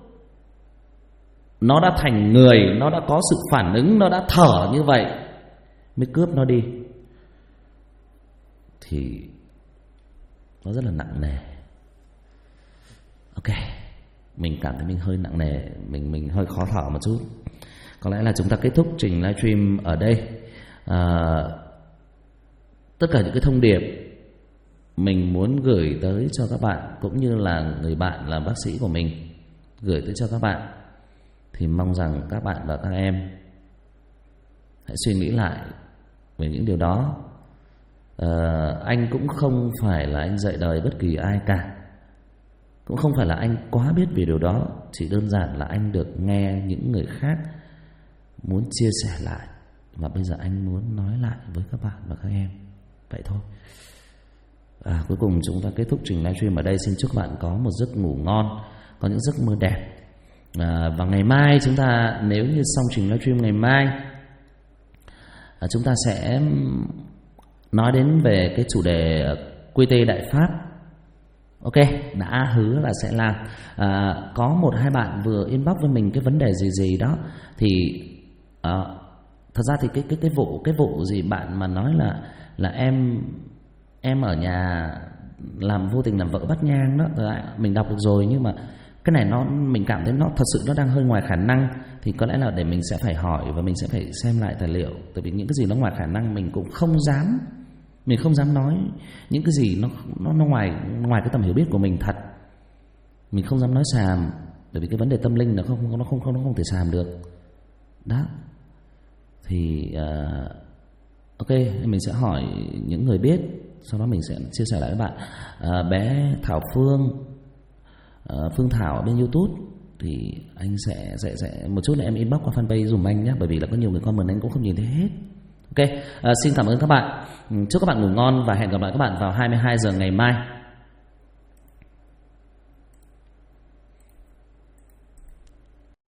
nó đã thành người, nó đã có sự phản ứng, nó đã thở như vậy mới cướp nó đi, thì nó rất là nặng nề. Ok, mình cảm thấy mình hơi nặng nề, mình hơi khó thở một chút. Có lẽ là chúng ta kết thúc trình livestream ở đây. Tất cả những cái thông điệp mình muốn gửi tới cho các bạn, cũng như là người bạn là bác sĩ của mình gửi tới cho các bạn, thì mong rằng các bạn và các em hãy suy nghĩ lại về những điều đó. Anh cũng không phải là anh dạy đời bất kỳ ai cả, cũng không phải là anh quá biết về điều đó, chỉ đơn giản là anh được nghe những người khác muốn chia sẻ lại, và bây giờ anh muốn nói lại với các bạn và các em. Vậy thôi. Cuối cùng chúng ta kết thúc trình livestream ở đây. Xin chúc các bạn có một giấc ngủ ngon, có những giấc mơ đẹp. Và ngày mai chúng ta, nếu như xong trình livestream ngày mai, chúng ta sẽ nói đến về cái chủ đề quy tê Đại Pháp. Ok, đã hứa là sẽ làm. Có một hai bạn vừa inbox với mình cái vấn đề gì đó, thì thật ra thì cái vụ gì bạn mà nói là em ở nhà làm vô tình làm vợ bắt nhang đó, mình đọc được rồi, nhưng mà cái này mình cảm thấy nó thật sự nó đang hơi ngoài khả năng, thì có lẽ là để mình sẽ phải hỏi và mình sẽ phải xem lại tài liệu. Tại vì những cái gì nó ngoài khả năng mình cũng không dám nói. Những cái gì nó ngoài cái tầm hiểu biết của mình thật, mình không dám nói xàm, bởi vì cái vấn đề tâm linh nó không thể xàm được đó. Thì ok, mình sẽ hỏi những người biết, sau đó mình sẽ chia sẻ lại với bạn. Bé Thảo Phương Thảo ở bên YouTube thì anh sẽ một chút là em inbox qua fanpage dùm anh nhé, bởi vì là có nhiều người comment anh cũng không nhìn thấy hết. Ok, xin cảm ơn các bạn, chúc các bạn ngủ ngon và hẹn gặp lại các bạn vào 22 giờ ngày mai.